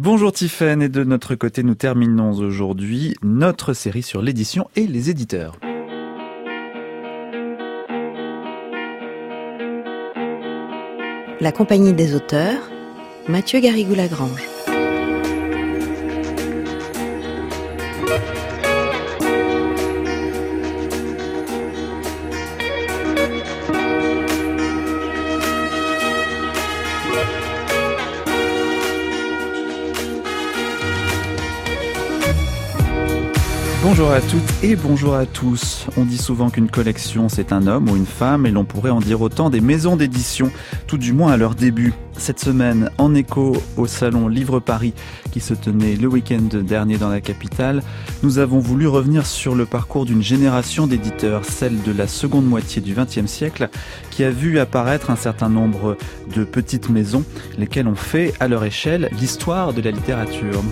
Bonjour Tiffaine, et de notre côté, nous terminons aujourd'hui notre série sur l'édition et les éditeurs. La Compagnie des auteurs, Mathieu Garrigou-Lagrange. Bonjour à toutes et bonjour à tous. On dit souvent qu'une collection c'est un homme ou une femme, et l'on pourrait en dire autant des maisons d'édition, tout du moins à leur début. Cette semaine, en écho au salon Livre Paris qui se tenait le week-end dernier dans la capitale, nous avons voulu revenir sur le parcours d'une génération d'éditeurs, celle de la seconde moitié du XXe siècle, qui a vu apparaître un certain nombre de petites maisons, lesquelles ont fait, à leur échelle, l'histoire de la littérature.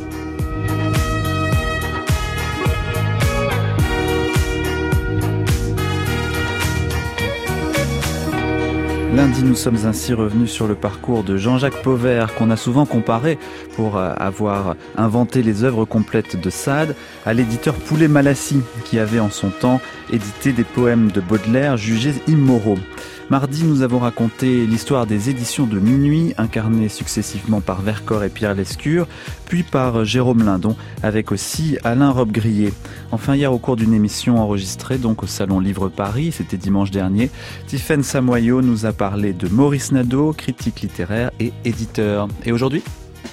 Lundi, nous sommes ainsi revenus sur le parcours de Jean-Jacques Pauvert, qu'on a souvent comparé, pour avoir inventé les œuvres complètes de Sade, à l'éditeur Poulet-Malassis, qui avait en son temps édité des poèmes de Baudelaire jugés immoraux. Mardi, nous avons raconté l'histoire des éditions de Minuit, incarnées successivement par Vercors et Pierre Lescure, puis par Jérôme Lindon, avec aussi Alain Robbe-Grillet. Enfin, hier, au cours d'une émission enregistrée donc au Salon Livre Paris, c'était dimanche dernier, Tiffaine Samoyau nous a parlé de Maurice Nadeau, critique littéraire et éditeur. Et aujourd'hui ?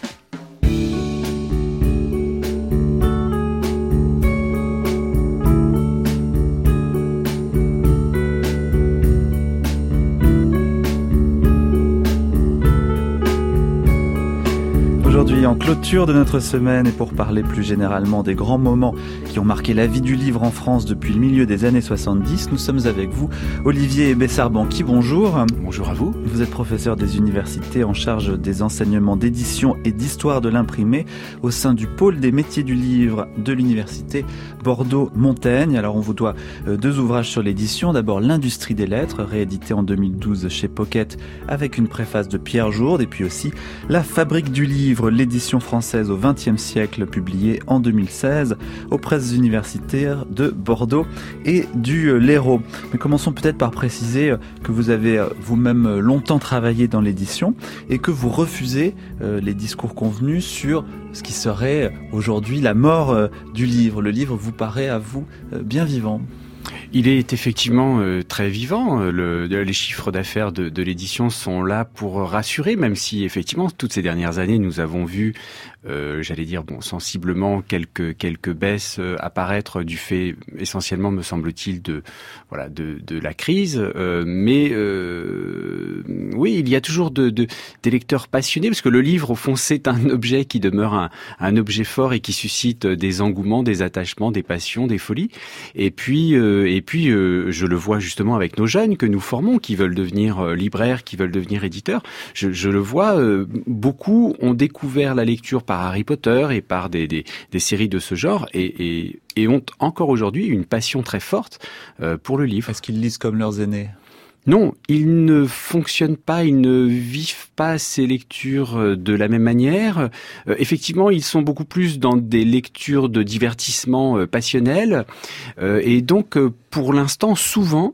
Aujourd'hui, en clôture de notre semaine, et pour parler plus généralement des grands moments qui ont marqué la vie du livre en France depuis le milieu des années 70, nous sommes avec vous, Olivier Bessard-Banqui, bonjour. Bonjour à vous. Vous êtes professeur des universités en charge des enseignements d'édition et d'histoire de l'imprimé au sein du pôle des métiers du livre de l'université Bordeaux-Montaigne. Alors on vous doit deux ouvrages sur l'édition. D'abord L'Industrie des lettres, réédité en 2012 chez Pocket avec une préface de Pierre Jourde, et puis aussi La Fabrique du livre, l'édition française au XXe siècle, publiée en 2016 aux presses universitaires de Bordeaux et du l'Hérault. Mais commençons peut-être par préciser que vous avez vous-même longtemps travaillé dans l'édition et que vous refusez les discours convenus sur ce qui serait aujourd'hui la mort du livre. Le livre vous paraît à vous bien vivant. Il est effectivement très vivant. Les chiffres d'affaires de l'édition sont là pour rassurer, même si effectivement toutes ces dernières années nous avons vu, sensiblement quelques baisses apparaître du fait essentiellement, me semble-t-il, de la crise. Mais oui, il y a toujours des lecteurs passionnés, parce que le livre, au fond, c'est un objet qui demeure un objet fort et qui suscite des engouements, des attachements, des passions, des folies. Et puis, je le vois justement avec nos jeunes que nous formons, qui veulent devenir libraires, qui veulent devenir éditeurs. Je le vois, beaucoup ont découvert la lecture par Harry Potter et par des séries de ce genre, et ont encore aujourd'hui une passion très forte pour le livre. Est-ce qu'ils lisent comme leurs aînés ? Non, ils ne fonctionnent pas, ils ne vivent pas ces lectures de la même manière. Effectivement, ils sont beaucoup plus dans des lectures de divertissement passionnel. Et donc, pour l'instant, souvent,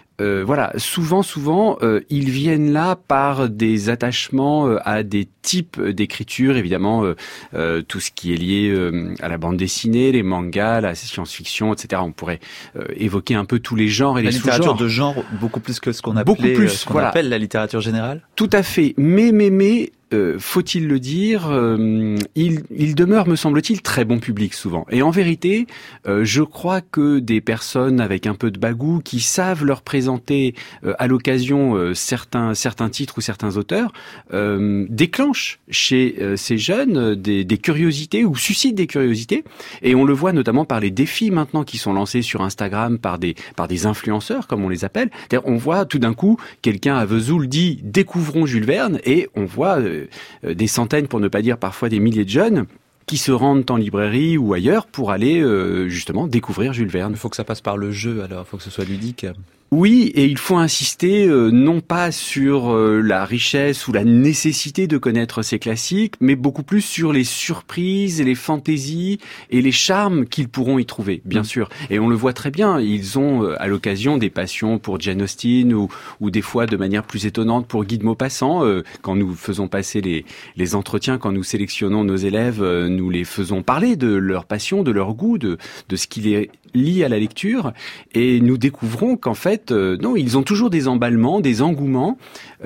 ils viennent là par des attachements à des types d'écriture, évidemment, tout ce qui est lié à la bande dessinée, les mangas, la science-fiction, etc. On pourrait évoquer un peu tous les genres et les sous-genres. La littérature de genre, beaucoup plus que ce qu'on appelle la littérature générale. Tout à fait. Mais, faut-il le dire, il demeure, me semble-t-il, très bon public souvent. Et en vérité, je crois que des personnes avec un peu de bagou qui savent leur présenter à l'occasion certains titres ou certains auteurs déclenchent chez ces jeunes des curiosités ou suscitent des curiosités. Et on le voit notamment par les défis maintenant qui sont lancés sur Instagram par des influenceurs, comme on les appelle. C'est-à-dire, on voit tout d'un coup quelqu'un à Vesoul dit « Découvrons Jules Verne » et on voit des centaines, pour ne pas dire parfois des milliers de jeunes qui se rendent en librairie ou ailleurs pour aller justement découvrir Jules Verne. Il faut que ça passe par le jeu, alors il faut que ce soit ludique. Oui, et il faut insister non pas sur la richesse ou la nécessité de connaître ces classiques, mais beaucoup plus sur les surprises et les fantaisies et les charmes qu'ils pourront y trouver, bien sûr. Et on le voit très bien, ils ont à l'occasion des passions pour Jane Austen ou des fois de manière plus étonnante pour Guy de Maupassant. Quand nous faisons passer les entretiens, quand nous sélectionnons nos élèves, nous les faisons parler de leur passion, de leur goût, de ce qui les lie à la lecture, et nous découvrons qu'en fait, non, ils ont toujours des emballements, des engouements,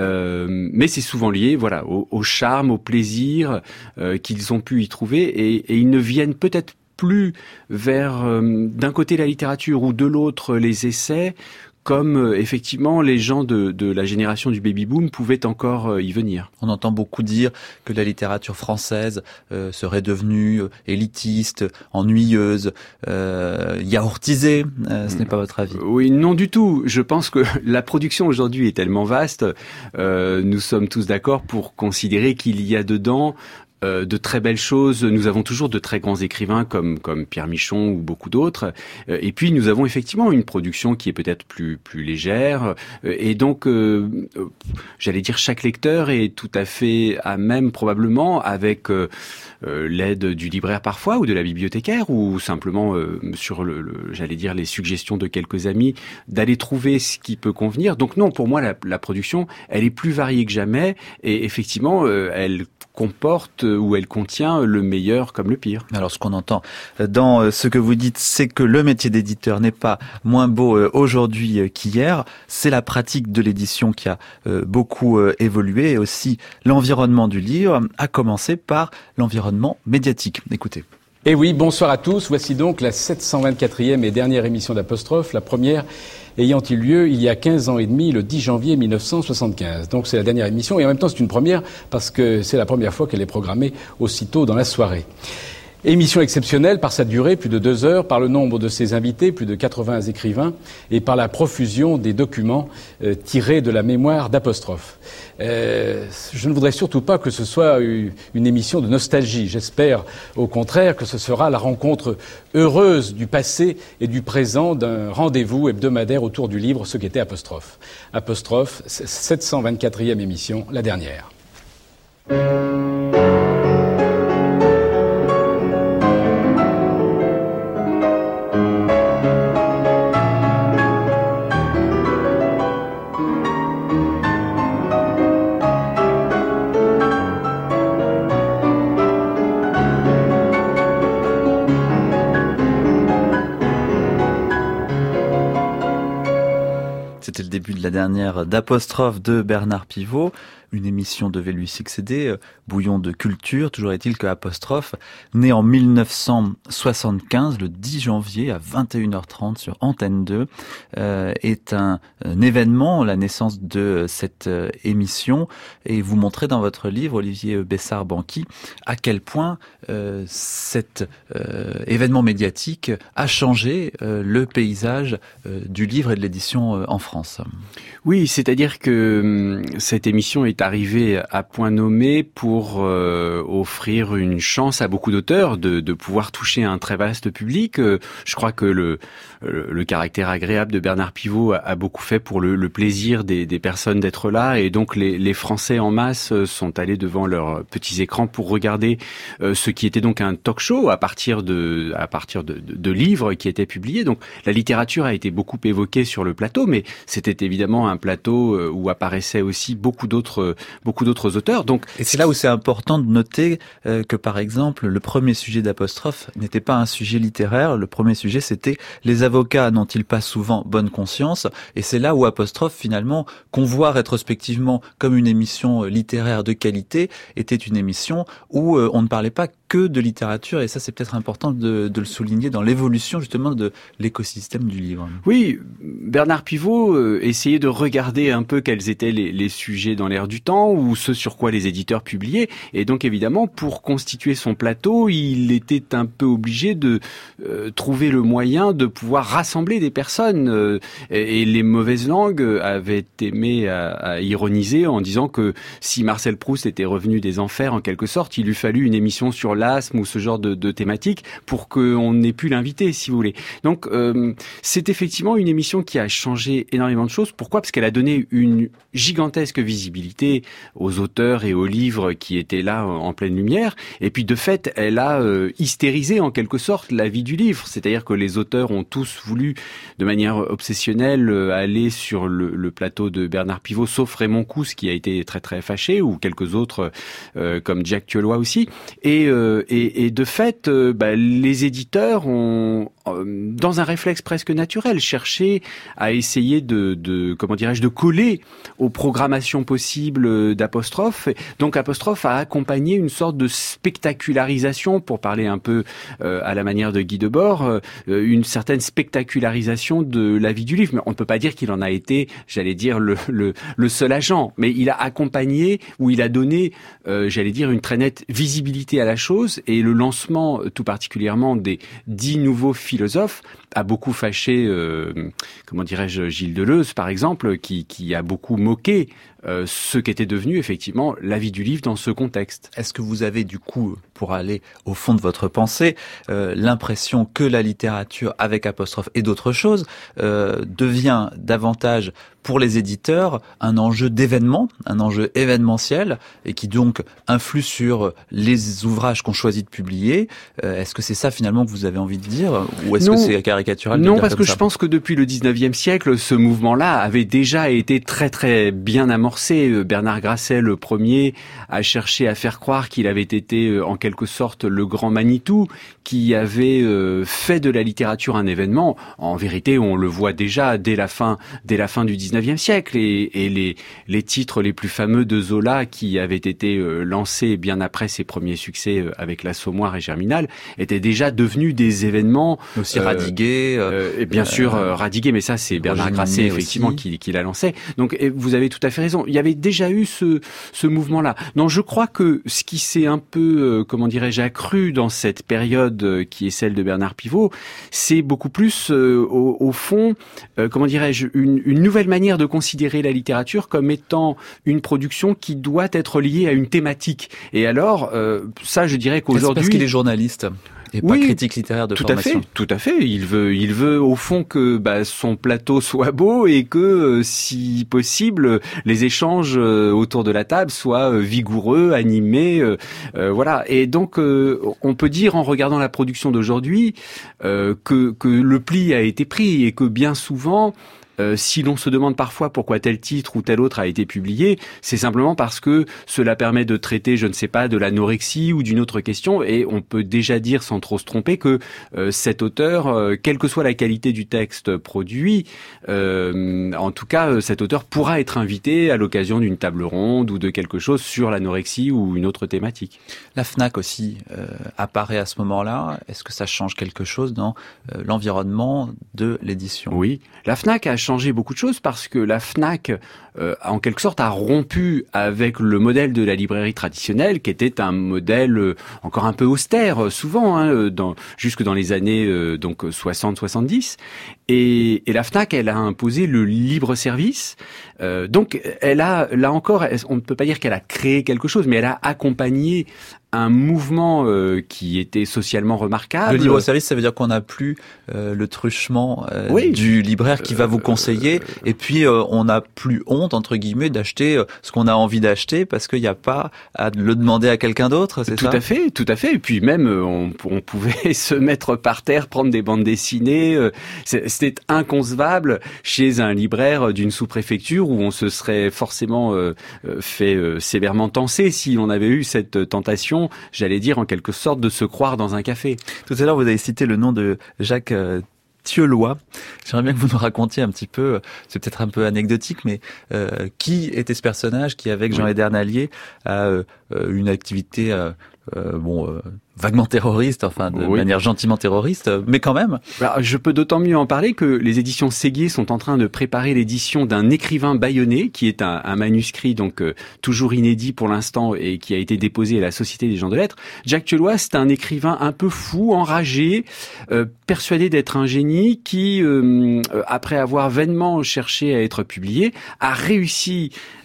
mais c'est souvent lié, voilà, au charme, au plaisir qu'ils ont pu y trouver, et ils ne viennent peut-être plus vers d'un côté la littérature ou de l'autre les essais, comme effectivement les gens de la génération du baby-boom pouvaient encore y venir. On entend beaucoup dire que la littérature française serait devenue élitiste, ennuyeuse, yaourtisée. Ce n'est pas votre avis? Oui, non du tout. Je pense que la production aujourd'hui est tellement vaste. Nous sommes tous d'accord pour considérer qu'il y a dedans de très belles choses. Nous avons toujours de très grands écrivains comme Pierre Michon ou beaucoup d'autres. Et puis nous avons effectivement une production qui est peut-être plus légère. Et donc, j'allais dire, chaque lecteur est tout à fait à même probablement avec l'aide du libraire parfois ou de la bibliothécaire ou simplement sur j'allais dire les suggestions de quelques amis d'aller trouver ce qui peut convenir. Donc non, pour moi la production elle est plus variée que jamais et effectivement elle comporte ou elle contient le meilleur comme le pire. Alors ce qu'on entend dans ce que vous dites, c'est que le métier d'éditeur n'est pas moins beau aujourd'hui qu'hier. C'est la pratique de l'édition qui a beaucoup évolué et aussi l'environnement du livre, à commencer par l'environnement médiatique. Écoutez. Et oui, bonsoir à tous. Voici donc la 724e et dernière émission d'Apostrophe, la première ayant eu lieu il y a 15 ans et demi, le 10 janvier 1975. Donc c'est la dernière émission et en même temps c'est une première parce que c'est la première fois qu'elle est programmée aussitôt dans la soirée. Émission exceptionnelle par sa durée, plus de 2 heures, par le nombre de ses invités, plus de 80 écrivains, et par la profusion des documents tirés de la mémoire d'Apostrophe. Je ne voudrais surtout pas que ce soit une émission de nostalgie. J'espère au contraire que ce sera la rencontre heureuse du passé et du présent d'un rendez-vous hebdomadaire autour du livre, ce qu'était Apostrophe. Apostrophe, 724e émission, la dernière. C'était le début de la dernière d'Apostrophe de Bernard Pivot. Une émission devait lui succéder, bouillon de culture. Toujours est-il que Apostrophe, né en 1975, le 10 janvier à 21h30 sur Antenne 2, est un événement, la naissance de cette émission. Et vous montrez dans votre livre, Olivier Bessard-Banqui, à quel point cet événement médiatique a changé le paysage du livre et de l'édition en France. Oui, c'est-à-dire que cette émission est arrivée à point nommé pour offrir une chance à beaucoup d'auteurs de pouvoir toucher un très vaste public. Je crois que le caractère agréable de Bernard Pivot a beaucoup fait pour le plaisir des personnes d'être là, et donc les Français en masse sont allés devant leurs petits écrans pour regarder ce qui était donc un talk show à partir de livres qui étaient publiés. Donc la littérature a été beaucoup évoquée sur le plateau, mais c'était évidemment un plateau où apparaissaient aussi beaucoup d'autres auteurs. Donc, et c'est là où c'est important de noter que, par exemple, le premier sujet d'Apostrophe n'était pas un sujet littéraire. Le premier sujet, c'était les avocats n'ont-ils pas souvent bonne conscience? Et c'est là où Apostrophe, finalement, qu'on voit rétrospectivement comme une émission littéraire de qualité, était une émission où on ne parlait pas que de littérature, et ça c'est peut-être important de le souligner dans l'évolution justement de l'écosystème du livre. Oui, Bernard Pivot essayait de regarder un peu quels étaient les sujets dans l'air du temps ou ce sur quoi les éditeurs publiaient, et donc évidemment pour constituer son plateau, il était un peu obligé de trouver le moyen de pouvoir rassembler des personnes, et les mauvaises langues avaient aimé à ironiser en disant que si Marcel Proust était revenu des enfers en quelque sorte, il eût fallu une émission sur l'asthme ou ce genre de thématique pour qu'on ait pu l'inviter, si vous voulez. Donc, c'est effectivement une émission qui a changé énormément de choses. Pourquoi ? Parce qu'elle a donné une gigantesque visibilité aux auteurs et aux livres qui étaient là en pleine lumière. Et puis, de fait, elle a hystérisé en quelque sorte la vie du livre. C'est-à-dire que les auteurs ont tous voulu, de manière obsessionnelle, aller sur le plateau de Bernard Pivot, sauf Raymond Cousse qui a été très très fâché, ou quelques autres comme Jack Thieulois aussi. Et de fait, les éditeurs ont, dans un réflexe presque naturel, cherché à essayer de coller aux programmations possibles d'Apostrophe. Donc Apostrophe a accompagné une sorte de spectacularisation, pour parler un peu à la manière de Guy Debord, une certaine spectacularisation de la vie du livre. Mais on ne peut pas dire qu'il en a été, j'allais dire, le seul agent. Mais il a accompagné, ou il a donné, une très nette visibilité à la chose. Et le lancement, tout particulièrement, des 10 nouveaux philosophes a beaucoup fâché, Gilles Deleuze, par exemple, qui a beaucoup moqué ce qu'était devenu effectivement la vie du livre dans ce contexte. Est-ce que vous avez du coup, pour aller au fond de votre pensée, l'impression que la littérature avec apostrophe et d'autres choses devient davantage pour les éditeurs un enjeu d'événement, un enjeu événementiel, et qui donc influe sur les ouvrages qu'on choisit de publier? Est-ce que c'est ça finalement que vous avez envie de dire, ou est-ce que c'est caricatural de dire dire parce comme que ça? Je pense que depuis le 19e siècle, ce mouvement-là avait déjà été très très bien amorcé. Bernard Grasset, le premier, a cherché à faire croire qu'il avait été en quelque sorte le grand Manitou, qui avait fait de la littérature un événement. En vérité, on le voit déjà dès la fin du 19e siècle, et les titres les plus fameux de Zola, qui avaient été lancés bien après ses premiers succès avec l'Assommoir et Germinal, étaient déjà devenus des événements. Aussi Radiguet. Et bien sûr, Radiguet, mais ça c'est Bernard Grasset effectivement qui l'a lancé. Donc vous avez tout à fait raison. Il y avait déjà eu ce mouvement-là. Non, je crois que ce qui s'est un peu, accru dans cette période qui est celle de Bernard Pivot, c'est beaucoup plus au fond, une nouvelle manière de considérer la littérature comme étant une production qui doit être liée à une thématique. Et alors, ça, je dirais qu'aujourd'hui... C'est parce qu'il est journaliste et pas critique littéraire de formation. Tout à fait. Il veut au fond que son plateau soit beau, et que, si possible, les échanges autour de la table soient vigoureux, animés, voilà. Et donc, on peut dire, en regardant la production d'aujourd'hui, que le pli a été pris, et que bien souvent, si l'on se demande parfois pourquoi tel titre ou tel autre a été publié, c'est simplement parce que cela permet de traiter, je ne sais pas, de l'anorexie ou d'une autre question, et on peut déjà dire sans trop se tromper que cet auteur, quelle que soit la qualité du texte produit, en tout cas cet auteur pourra être invité à l'occasion d'une table ronde ou de quelque chose sur l'anorexie ou une autre thématique. La Fnac aussi apparaît à ce moment-là. Est-ce que ça change quelque chose dans l'environnement de l'édition? Oui, la Fnac a changé beaucoup de choses, parce que la Fnac, en quelque sorte, a rompu avec le modèle de la librairie traditionnelle, qui était un modèle encore un peu austère, souvent, jusque dans les années 60-70. Et la Fnac, elle a imposé le libre service. Donc, elle a, là encore, on ne peut pas dire qu'elle a créé quelque chose, mais elle a accompagné un mouvement qui était socialement remarquable. Le libre service, ça veut dire qu'on n'a plus le truchement du libraire qui va vous conseiller, et puis on n'a plus honte, entre guillemets, d'acheter ce qu'on a envie d'acheter, parce qu'il n'y a pas à le demander à quelqu'un d'autre, c'est ça? Tout à fait. Et puis même, on pouvait se mettre par terre, prendre des bandes dessinées. C'était inconcevable chez un libraire d'une sous-préfecture, où on se serait forcément fait sévèrement tancer si on avait eu cette tentation, j'allais dire en quelque sorte, de se croire dans un café. Tout à l'heure, vous avez cité le nom de Jacques Thieulois. J'aimerais bien que vous nous racontiez un petit peu, c'est peut-être un peu anecdotique, mais qui était ce personnage qui, avec Jean Edernalier, a une activité vaguement terroriste, enfin de manière gentiment terroriste, mais quand même. Alors, je peux d'autant mieux en parler que les éditions Séguier sont en train de préparer l'édition d'un écrivain bâillonné, qui est un manuscrit donc toujours inédit pour l'instant, et qui a été déposé à la Société des gens de lettres. Jacques Thieulois, c'est un écrivain un peu fou, enragé, persuadé d'être un génie, qui, après avoir vainement cherché à être publié, a réussi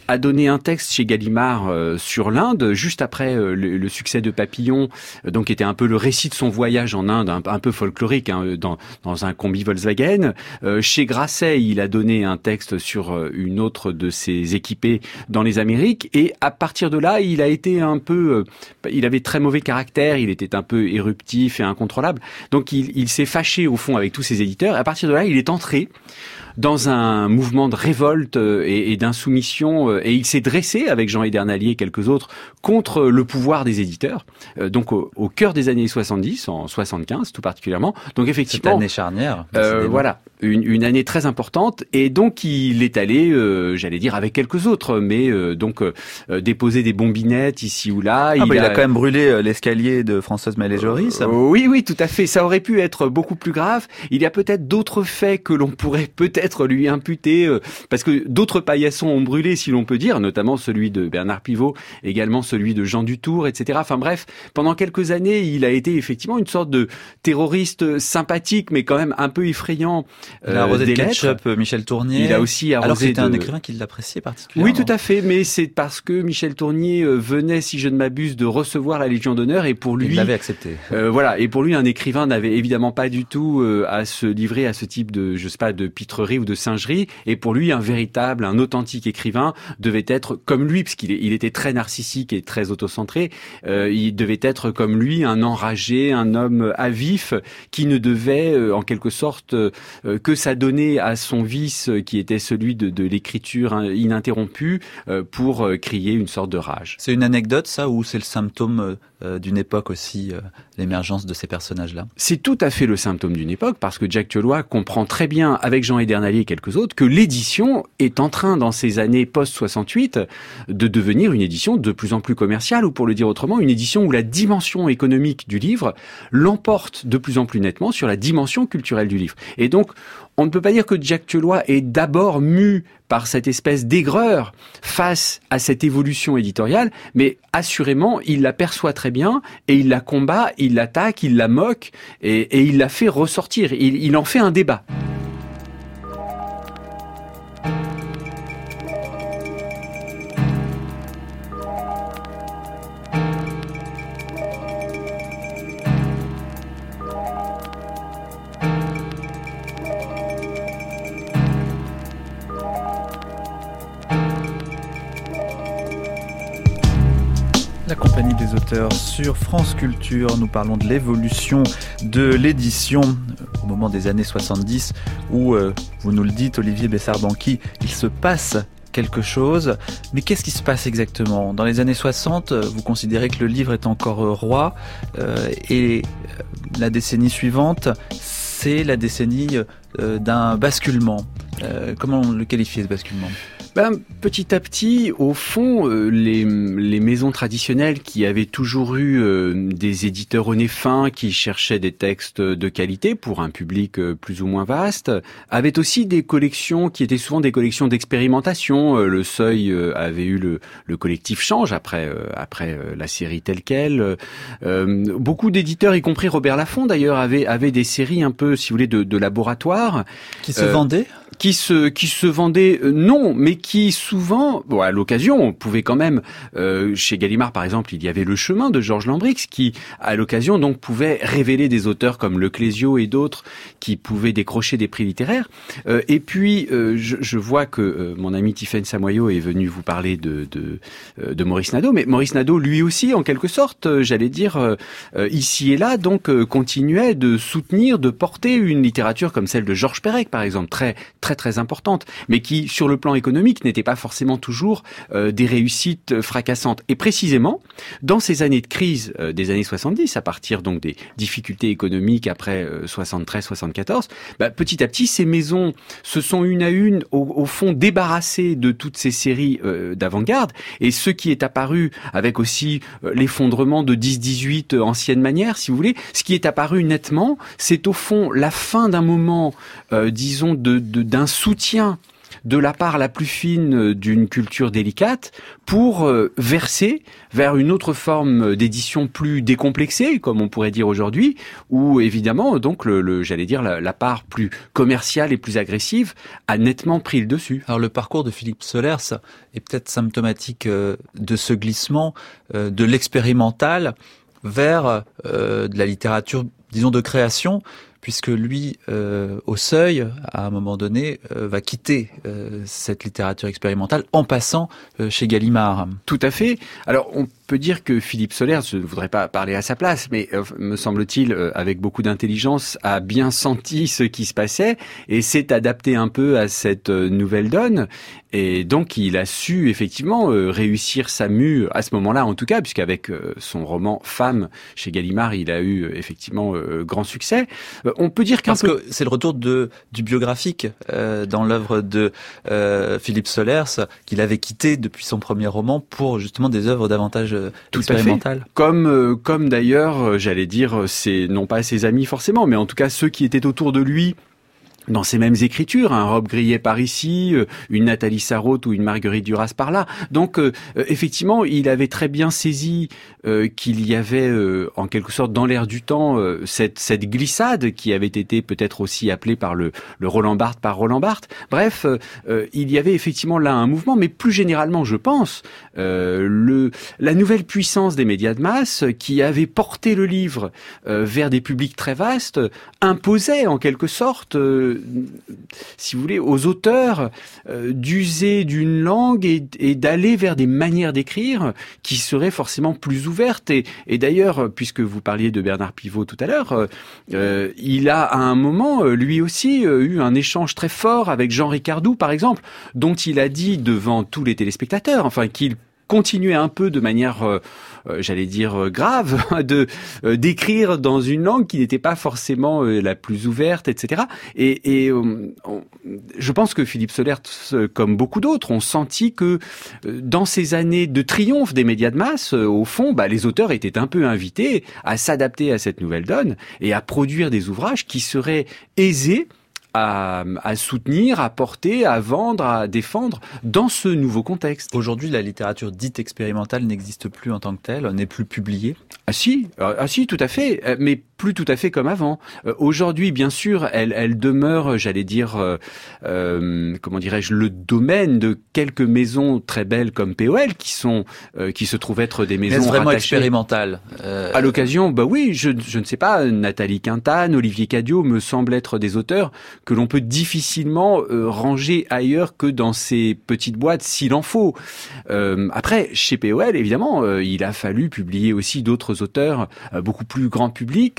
a donné un texte chez Gallimard sur l'Inde, juste après le succès de Papillon, donc qui était un peu le récit de son voyage en Inde, un peu folklorique, dans un combi Volkswagen. Chez Grasset, il a donné un texte sur une autre de ses équipées dans les Amériques, et à partir de là, il a été un peu... il avait très mauvais caractère, il était un peu éruptif et incontrôlable, donc il s'est fâché au fond avec tous ses éditeurs, et à partir de là, il est entré dans un mouvement de révolte et d'insoumission, et il s'est dressé avec Jean Edernalier et quelques autres contre le pouvoir des éditeurs, donc au cœur des années 70, en 75 tout particulièrement. Donc effectivement, cette année charnière, voilà, une année très importante, et donc il est allé, j'allais dire avec quelques autres, mais déposer des bombinettes ici ou là. Il a quand même brûlé l'escalier de Françoise Mallet-Jory. Oui, tout à fait. Ça aurait pu être beaucoup plus grave. Il y a peut-être d'autres faits que l'on pourrait peut-être lui imputer, parce que d'autres paillassons ont brûlé, si l'on peut dire, notamment celui de Bernard Pivot, également celui de Jean Dutour, etc. Enfin bref, pendant quelques années, il a été effectivement une sorte de terroriste sympathique, mais quand même un peu effrayant. Il a arrosé de ketchup Michel Tournier. Il a aussi arrosé. Alors c'était un écrivain qui l'appréciait particulièrement. Oui, tout à fait, mais c'est parce que Michel Tournier venait, si je ne m'abuse, de recevoir la Légion d'honneur, et pour lui, il l'avait accepté. Voilà, et pour lui, un écrivain n'avait évidemment pas du tout à se livrer à ce type de, je sais pas, de pitrerie ou de singerie, et pour lui, un authentique écrivain devait être comme lui, puisqu'il était très narcissique et très autocentré. Il devait être comme lui, un enragé, un homme à vif, qui ne devait en quelque sorte que s'adonner à son vice, qui était celui de l'écriture ininterrompue, pour crier une sorte de rage. C'est une anecdote, ça, ou c'est le symptôme d'une époque aussi, l'émergence de ces personnages-là? C'est tout à fait le symptôme d'une époque, parce que Jack Tchelois comprend très bien, avec Jean Edernalier et quelques autres, que l'édition est en train, dans ces années post-68, de devenir une édition de plus en plus commerciale, ou pour le dire autrement, une édition où la dimension économique du livre l'emporte de plus en plus nettement sur la dimension culturelle du livre. Et donc, on ne peut pas dire que Jack Tchelois est d'abord mu par cette espèce d'aigreur face à cette évolution éditoriale, mais assurément, il la perçoit très bien, et il la combat, il l'attaque, il la moque, et il la fait ressortir. Il en fait un débat. La compagnie des auteurs sur France Culture. Nous parlons de l'évolution de l'édition au moment des années 70 où, vous nous le dites, Olivier Bessard-Banqui, il se passe quelque chose. Mais qu'est-ce qui se passe exactement? Dans les années 60, vous considérez que le livre est encore roi, et la décennie suivante, c'est la décennie d'un basculement. Comment le qualifier, ce basculement? Petit à petit, au fond, les maisons traditionnelles qui avaient toujours eu des éditeurs au nez fin, qui cherchaient des textes de qualité pour un public plus ou moins vaste, avaient aussi des collections qui étaient souvent des collections d'expérimentation. Le Seuil avait eu le collectif Change après la série telle quelle. Beaucoup d'éditeurs, y compris Robert Laffont d'ailleurs, avaient des séries un peu, si vous voulez, de laboratoire. Qui se vendaient? Qui se vendaient, non, mais qui souvent, à l'occasion, on pouvait quand même, chez Gallimard par exemple, il y avait Le Chemin de Georges Lambrix, qui à l'occasion donc pouvait révéler des auteurs comme Le Clésio et d'autres qui pouvaient décrocher des prix littéraires. Et puis je vois que mon ami Tiffaine Samoyo est venu vous parler de Maurice Nadeau, mais Maurice Nadeau lui aussi en quelque sorte, j'allais dire ici et là, donc continuait de soutenir, de porter une littérature comme celle de Georges Perec par exemple, très importante, mais qui, sur le plan économique, n'était pas forcément toujours des réussites fracassantes. Et précisément, dans ces années de crise des années 70, à partir donc des difficultés économiques après 73-74, petit à petit, ces maisons se sont une à une, au fond, débarrassées de toutes ces séries d'avant-garde, et ce qui est apparu avec aussi l'effondrement de 10-18 anciennes manières, si vous voulez, ce qui est apparu nettement, c'est au fond la fin d'un moment, disons, d'un soutien de la part la plus fine d'une culture délicate pour verser vers une autre forme d'édition plus décomplexée, comme on pourrait dire aujourd'hui, où évidemment, donc, j'allais dire, la part plus commerciale et plus agressive a nettement pris le dessus. Alors le parcours de Philippe Solers est peut-être symptomatique de ce glissement de l'expérimental vers de la littérature, disons, de création, puisque lui, au Seuil, à un moment donné, va quitter cette littérature expérimentale en passant chez Gallimard. Tout à fait. Alors, on peut dire que Philippe Solers, je ne voudrais pas parler à sa place, mais me semble-t-il, avec beaucoup d'intelligence, a bien senti ce qui se passait et s'est adapté un peu à cette nouvelle donne. Et donc, il a su effectivement réussir sa mue à ce moment-là, en tout cas, puisqu'avec son roman Femme chez Gallimard, il a eu effectivement grand succès. On peut dire que c'est le retour du biographique dans l'œuvre de Philippe Solers, qu'il avait quitté depuis son premier roman pour justement des œuvres davantage expérimentales. Comme d'ailleurs, j'allais dire, non pas ses amis forcément, mais en tout cas ceux qui étaient autour de lui dans ces mêmes écritures, un Rob Grillet par ici, une Nathalie Sarraute ou une Marguerite Duras par là. Donc, effectivement, il avait très bien saisi qu'il y avait, en quelque sorte, dans l'air du temps, cette glissade qui avait été peut-être aussi appelée par le Roland Barthes par Roland Barthes. Bref, il y avait effectivement là un mouvement, mais plus généralement, je pense, la nouvelle puissance des médias de masse qui avait porté le livre vers des publics très vastes imposait en quelque sorte si vous voulez, aux auteurs d'user d'une langue et d'aller vers des manières d'écrire qui seraient forcément plus ouvertes. Et d'ailleurs, puisque vous parliez de Bernard Pivot tout à l'heure, il a à un moment, lui aussi, eu un échange très fort avec Jean Ricardou, par exemple, dont il a dit devant tous les téléspectateurs, enfin, qu'il continuer un peu de manière, j'allais dire, grave, d'écrire dans une langue qui n'était pas forcément la plus ouverte, etc. Et je pense que Philippe Solers, comme beaucoup d'autres, ont senti que dans ces années de triomphe des médias de masse, au fond, les auteurs étaient un peu invités à s'adapter à cette nouvelle donne et à produire des ouvrages qui seraient aisés à soutenir, à porter, à vendre, à défendre dans ce nouveau contexte. Aujourd'hui, la littérature dite expérimentale n'existe plus en tant que telle, n'est plus publiée. Ah si, tout à fait, mais plus tout à fait comme avant. Aujourd'hui, bien sûr, elle demeure, j'allais dire, comment dirais-je, le domaine de quelques maisons très belles comme POL qui se trouvent être des maisons vraiment rattachées. Expérimentales. À l'occasion, oui, je ne sais pas, Nathalie Quintane, Olivier Cadiot me semblent être des auteurs que l'on peut difficilement ranger ailleurs que dans ces petites boîtes s'il en faut. Après, chez POL, évidemment, il a fallu publier aussi d'autres auteurs beaucoup plus grand public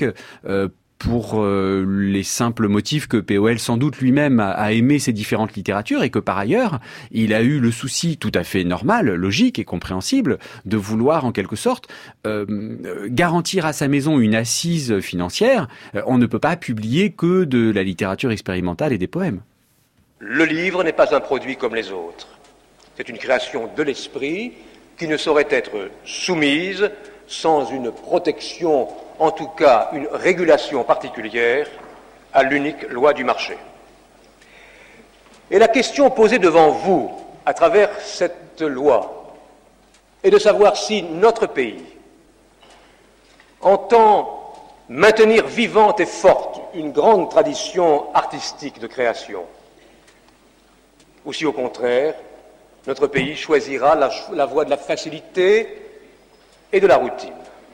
pour les simples motifs que POL sans doute lui-même a aimé ces différentes littératures et que par ailleurs, il a eu le souci tout à fait normal, logique et compréhensible de vouloir en quelque sorte garantir à sa maison une assise financière. On ne peut pas publier que de la littérature expérimentale et des poèmes. Le livre n'est pas un produit comme les autres. C'est une création de l'esprit qui ne saurait être soumise sans une protection, en tout cas une régulation particulière, à l'unique loi du marché. Et la question posée devant vous, à travers cette loi, est de savoir si notre pays entend maintenir vivante et forte une grande tradition artistique de création, ou si au contraire, notre pays choisira la voie de la facilité et de la routine.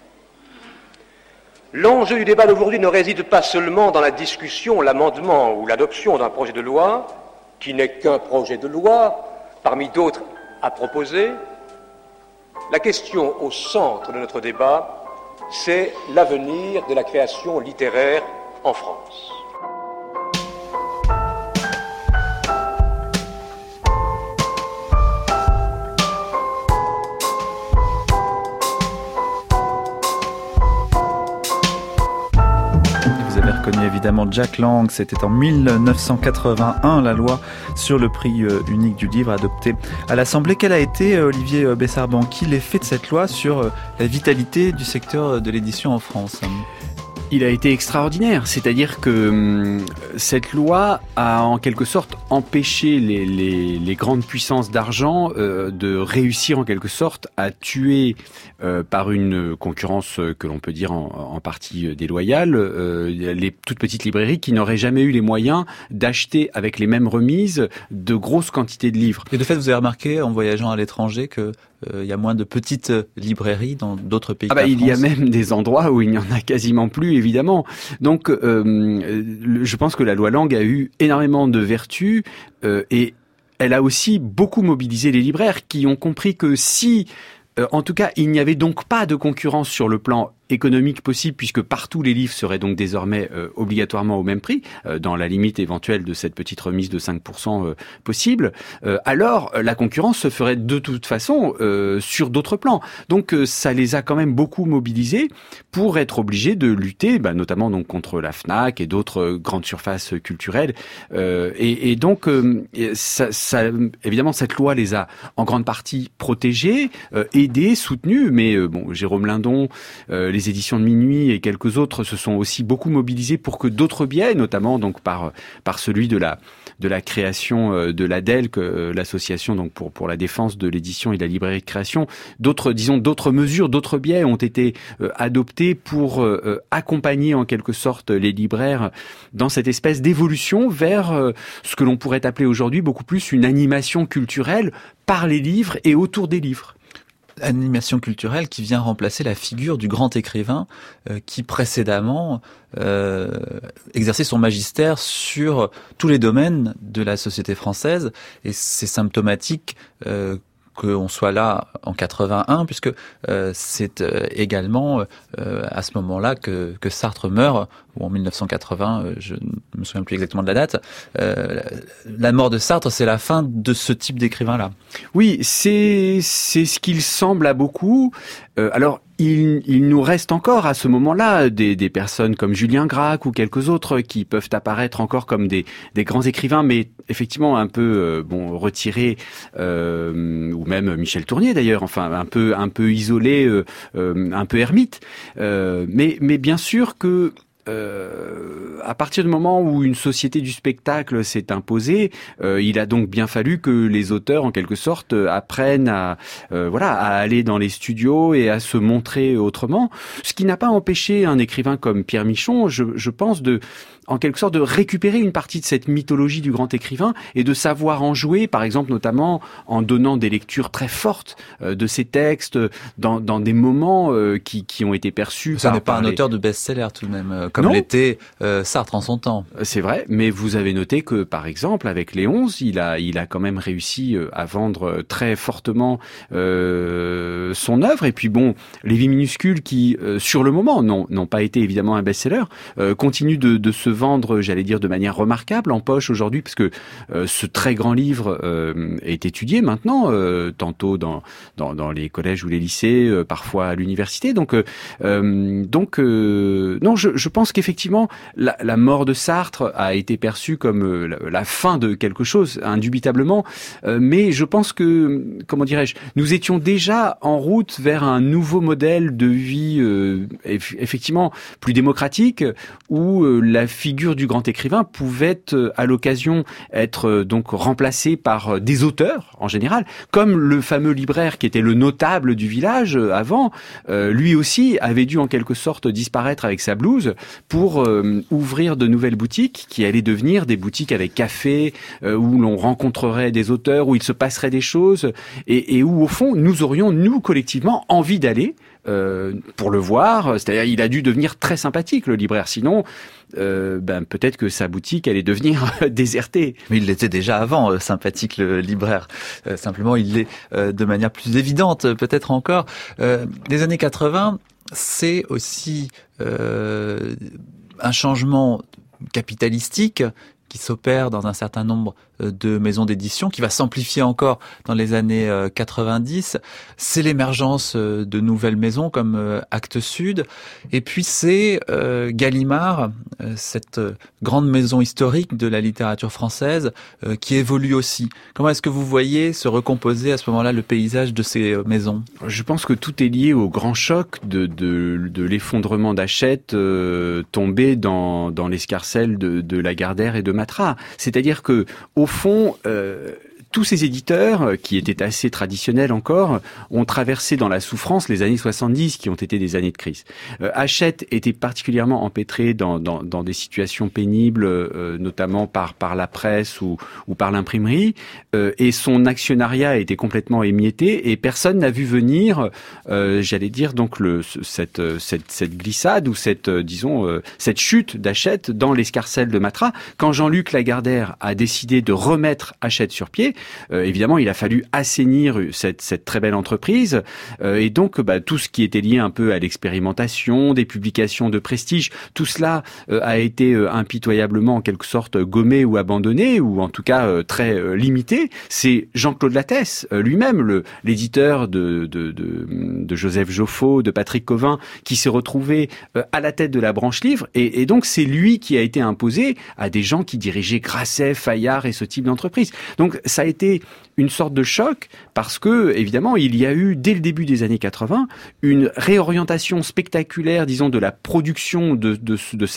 L'enjeu du débat d'aujourd'hui ne réside pas seulement dans la discussion, l'amendement ou l'adoption d'un projet de loi, qui n'est qu'un projet de loi parmi d'autres à proposer. La question au centre de notre débat, c'est l'avenir de la création littéraire en France. Reconnu évidemment Jack Lang, c'était en 1981 la loi sur le prix unique du livre adoptée à l'Assemblée. Quel a été, Olivier Bessard-Banqui, l'effet de cette loi sur la vitalité du secteur de l'édition en France ? Il a été extraordinaire, c'est-à-dire que cette loi a en quelque sorte empêché les grandes puissances d'argent de réussir en quelque sorte à tuer par une concurrence que l'on peut dire en partie déloyale les toutes petites librairies qui n'auraient jamais eu les moyens d'acheter avec les mêmes remises de grosses quantités de livres. Et de fait, vous avez remarqué en voyageant à l'étranger que il y a moins de petites librairies dans d'autres pays. Il y a même des endroits où il n'y en a quasiment plus, évidemment. Donc, je pense que la loi Lang a eu énormément de vertus et elle a aussi beaucoup mobilisé les libraires qui ont compris que si, en tout cas, il n'y avait donc pas de concurrence sur le plan économique possible, puisque partout les livres seraient donc désormais obligatoirement au même prix, dans la limite éventuelle de cette petite remise de 5% possible, alors la concurrence se ferait de toute façon sur d'autres plans. Donc ça les a quand même beaucoup mobilisés pour être obligés de lutter, notamment donc contre la Fnac et d'autres grandes surfaces culturelles. Et donc ça, évidemment, cette loi les a en grande partie protégés, aidés, soutenus, mais Jérôme Lindon, les éditions de Minuit et quelques autres se sont aussi beaucoup mobilisés pour que d'autres biais, notamment donc par celui de la création de l'ADELC, l'association donc pour la défense de l'édition et de la librairie de création, d'autres mesures, d'autres biais ont été adoptés pour accompagner en quelque sorte les libraires dans cette espèce d'évolution vers ce que l'on pourrait appeler aujourd'hui beaucoup plus une animation culturelle par les livres et autour des livres. Animation culturelle qui vient remplacer la figure du grand écrivain qui précédemment exerçait son magistère sur tous les domaines de la société française, et c'est symptomatique qu'on soit là en 81, puisque c'est également à ce moment-là que Sartre meurt, ou en 1980, je ne me souviens plus exactement de la date. La mort de Sartre, c'est la fin de ce type d'écrivain-là. Oui, c'est ce qu'il semble à beaucoup. Alors, il nous reste encore à ce moment-là des personnes comme Julien Gracq ou quelques autres qui peuvent apparaître encore comme des grands écrivains, mais effectivement un peu retirés, ou même Michel Tournier d'ailleurs, enfin un peu isolé, un peu ermite. Mais bien sûr que à partir du moment où une société du spectacle s'est imposée, il a donc bien fallu que les auteurs, en quelque sorte, apprennent à aller dans les studios et à se montrer autrement. Ce qui n'a pas empêché un écrivain comme Pierre Michon, je pense, en quelque sorte de récupérer une partie de cette mythologie du grand écrivain et de savoir en jouer, par exemple notamment en donnant des lectures très fortes de ses textes dans des moments qui ont été perçus. Ça n'est pas un auteur de best-seller tout de même, comme l'était Sartre en son temps. C'est vrai, mais vous avez noté que par exemple avec les 11, il a quand même réussi à vendre très fortement son œuvre. Et puis Les Vies minuscules qui sur le moment n'ont pas été évidemment un best-seller, continuent de se vendre, j'allais dire, de manière remarquable en poche aujourd'hui, parce que ce très grand livre est étudié maintenant, tantôt dans les collèges ou les lycées, parfois à l'université. Donc, non, je pense qu'effectivement, la mort de Sartre a été perçue comme la fin de quelque chose, indubitablement. Mais je pense que, comment dirais-je, nous étions déjà en route vers un nouveau modèle de vie, effectivement, plus démocratique, où la figure du grand écrivain pouvait à l'occasion être donc remplacée par des auteurs en général, comme le fameux libraire qui était le notable du village avant, lui aussi avait dû en quelque sorte disparaître avec sa blouse pour ouvrir de nouvelles boutiques qui allaient devenir des boutiques avec café, où l'on rencontrerait des auteurs, où il se passerait des choses et où au fond nous aurions nous collectivement envie d'aller pour le voir. C'est-à-dire il a dû devenir très sympathique le libraire, sinon peut-être que sa boutique allait devenir désertée. Mais il l'était déjà avant, sympathique le libraire. Simplement il l'est de manière plus évidente peut-être encore. Les années 80, c'est aussi un changement capitalistique qui s'opère dans un certain nombre de maisons d'édition, qui va s'amplifier encore dans les années 90. C'est l'émergence de nouvelles maisons comme Actes Sud. Et puis c'est Gallimard, cette grande maison historique de la littérature française, qui évolue aussi. Comment est-ce que vous voyez se recomposer à ce moment-là le paysage de ces maisons? Je pense que tout est lié au grand choc de l'effondrement d'Hachette tombé dans l'escarcelle de Lagardère et de Matra. C'est-à-dire que au fond, tous ces éditeurs, qui étaient assez traditionnels encore, ont traversé dans la souffrance les années 70, qui ont été des années de crise. Hachette était particulièrement empêtré dans des situations pénibles, notamment par la presse ou par l'imprimerie, et son actionnariat a été complètement émietté, et personne n'a vu venir, j'allais dire, donc cette glissade ou cette chute d'Hachette dans l'escarcelle de Matra. Quand Jean-Luc Lagardère a décidé de remettre Hachette sur pied, évidemment, il a fallu assainir cette très belle entreprise, et donc tout ce qui était lié un peu à l'expérimentation, des publications de prestige, tout cela a été impitoyablement en quelque sorte gommé ou abandonné, ou en tout cas très limité. C'est Jean-Claude Lattès lui-même, l'éditeur de Joseph Joffo, de Patrick Cauvin, qui s'est retrouvé à la tête de la branche livre, et donc c'est lui qui a été imposé à des gens qui dirigeaient Grasset, Fayard et ce type d'entreprise. Donc ça a été une sorte de choc parce que, évidemment, il y a eu, dès le début des années 80, une réorientation spectaculaire, disons, de la production de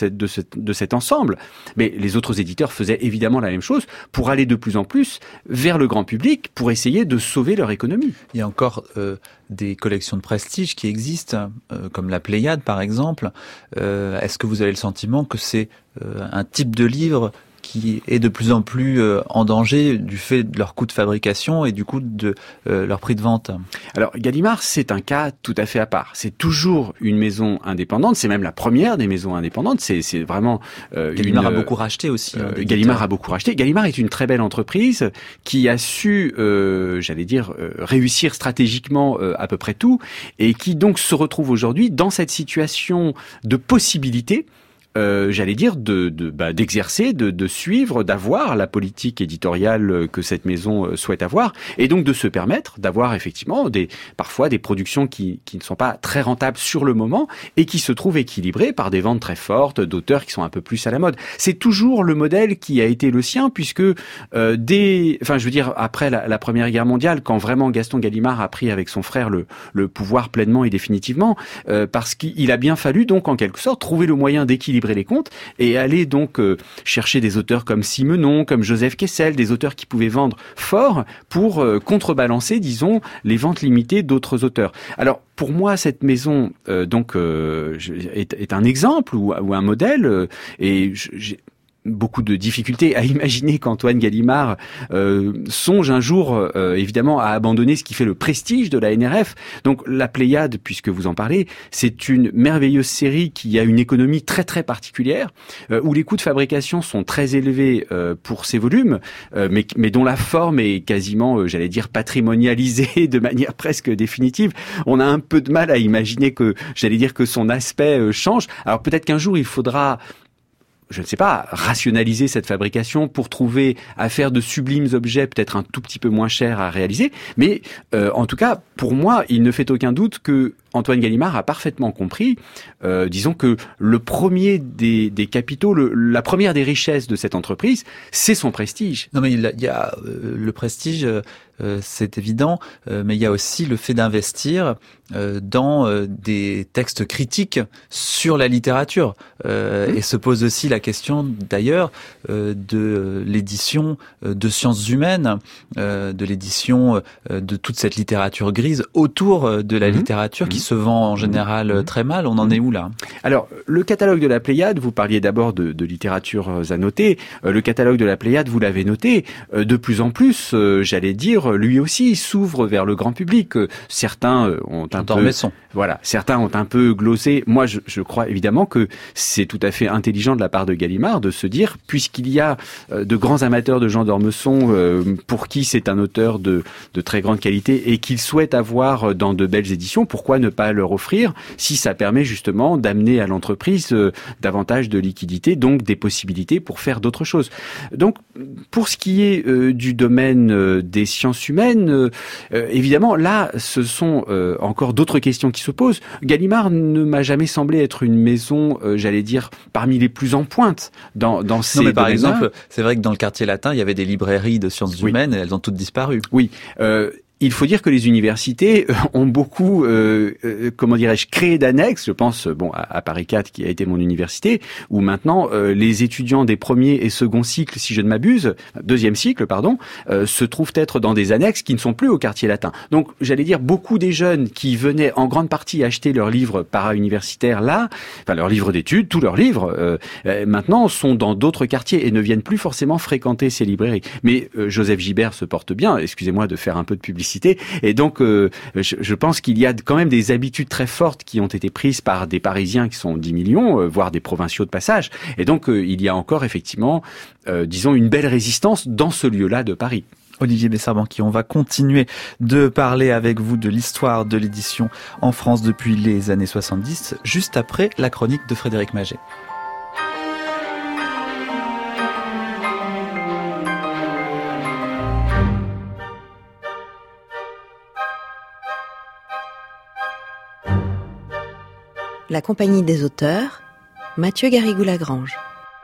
cet ensemble. Mais les autres éditeurs faisaient évidemment la même chose pour aller de plus en plus vers le grand public, pour essayer de sauver leur économie. Il y a encore des collections de prestige qui existent, comme la Pléiade par exemple. Est-ce que vous avez le sentiment que c'est un type de livre qui est de plus en plus en danger du fait de leur coût de fabrication et du coût de leur prix de vente? Alors Gallimard, c'est un cas tout à fait à part. C'est toujours une maison indépendante, c'est même la première des maisons indépendantes. C'est vraiment Gallimard a beaucoup racheté aussi. Gallimard a beaucoup racheté. Gallimard est une très belle entreprise qui a su, j'allais dire, réussir stratégiquement à peu près tout, et qui donc se retrouve aujourd'hui dans cette situation de possibilité, j'allais dire, d'exercer, de suivre, d'avoir la politique éditoriale que cette maison souhaite avoir, et donc de se permettre d'avoir effectivement parfois des productions qui ne sont pas très rentables sur le moment, et qui se trouvent équilibrées par des ventes très fortes d'auteurs qui sont un peu plus à la mode. C'est toujours le modèle qui a été le sien, puisque après la Première Guerre mondiale, quand vraiment Gaston Gallimard a pris avec son frère le pouvoir pleinement et définitivement, parce qu'il a bien fallu donc en quelque sorte trouver le moyen d'équilibrer les comptes et aller donc chercher des auteurs comme Simenon, comme Joseph Kessel, des auteurs qui pouvaient vendre fort pour contrebalancer, disons, les ventes limitées d'autres auteurs. Alors pour moi, cette maison est un exemple ou un modèle, et j'ai beaucoup de difficultés à imaginer qu'Antoine Gallimard songe un jour, évidemment, à abandonner ce qui fait le prestige de la NRF. Donc la Pléiade, puisque vous en parlez, c'est une merveilleuse série qui a une économie très très particulière, où les coûts de fabrication sont très élevés pour ces volumes, mais dont la forme est quasiment, j'allais dire, patrimonialisée de manière presque définitive. On a un peu de mal à imaginer que son aspect change. Alors peut-être qu'un jour il faudra, je ne sais pas, rationaliser cette fabrication pour trouver à faire de sublimes objets peut-être un tout petit peu moins chers à réaliser. Mais en tout cas, pour moi, il ne fait aucun doute que Antoine Gallimard a parfaitement compris, disons que le premier des capitaux, la première des richesses de cette entreprise, c'est son prestige. Non mais il y a le prestige, c'est évident, mais il y a aussi le fait d'investir dans des textes critiques sur la littérature. Et se pose aussi la question d'ailleurs de l'édition de sciences humaines, de l'édition de toute cette littérature grise autour de la littérature qui se vend en général très mal. On en est où là? Alors, le catalogue de la Pléiade, vous parliez d'abord de littératures annotées. Le catalogue de la Pléiade, vous l'avez noté, de plus en plus, j'allais dire, lui aussi s'ouvre vers le grand public. Certains ont certains ont un peu glossé. Moi, je crois évidemment que c'est tout à fait intelligent de la part de Gallimard de se dire, puisqu'il y a de grands amateurs de Jean d'Ormesson pour qui c'est un auteur de très grande qualité et qu'il souhaite avoir dans de belles éditions, pourquoi ne pas leur offrir si ça permet justement d'amener à l'entreprise davantage de liquidités, donc des possibilités pour faire d'autres choses. Donc, pour ce qui est du domaine des sciences humaines, évidemment, là, ce sont encore d'autres questions qui se posent. Gallimard ne m'a jamais semblé être une maison, j'allais dire, parmi les plus en pointe dans ces domaines-là. Par exemple, c'est vrai que dans le quartier latin, il y avait des librairies de sciences humaines et elles ont toutes disparu. Oui. Il faut dire que les universités ont beaucoup, créé d'annexes. Je pense, à Paris 4, qui a été mon université, où maintenant les étudiants des premiers et second cycles, si je ne m'abuse, deuxième cycle, pardon, se trouvent être dans des annexes qui ne sont plus au quartier latin. Donc, j'allais dire, beaucoup des jeunes qui venaient en grande partie acheter leurs livres para-universitaires là, enfin leurs livres d'études, tous leurs livres, maintenant sont dans d'autres quartiers et ne viennent plus forcément fréquenter ces librairies. Mais Joseph Gibert se porte bien. Excusez-moi de faire un peu de publicité. Et donc, je pense qu'il y a quand même des habitudes très fortes qui ont été prises par des Parisiens qui sont 10 millions, voire des provinciaux de passage. Et donc, il y a encore effectivement, disons, une belle résistance dans ce lieu-là de Paris. Olivier Bessard-Banquier, on va continuer de parler avec vous de l'histoire de l'édition en France depuis les années 70, juste après la chronique de Frédéric Maget. La Compagnie des auteurs, Mathieu Garrigou-Lagrange.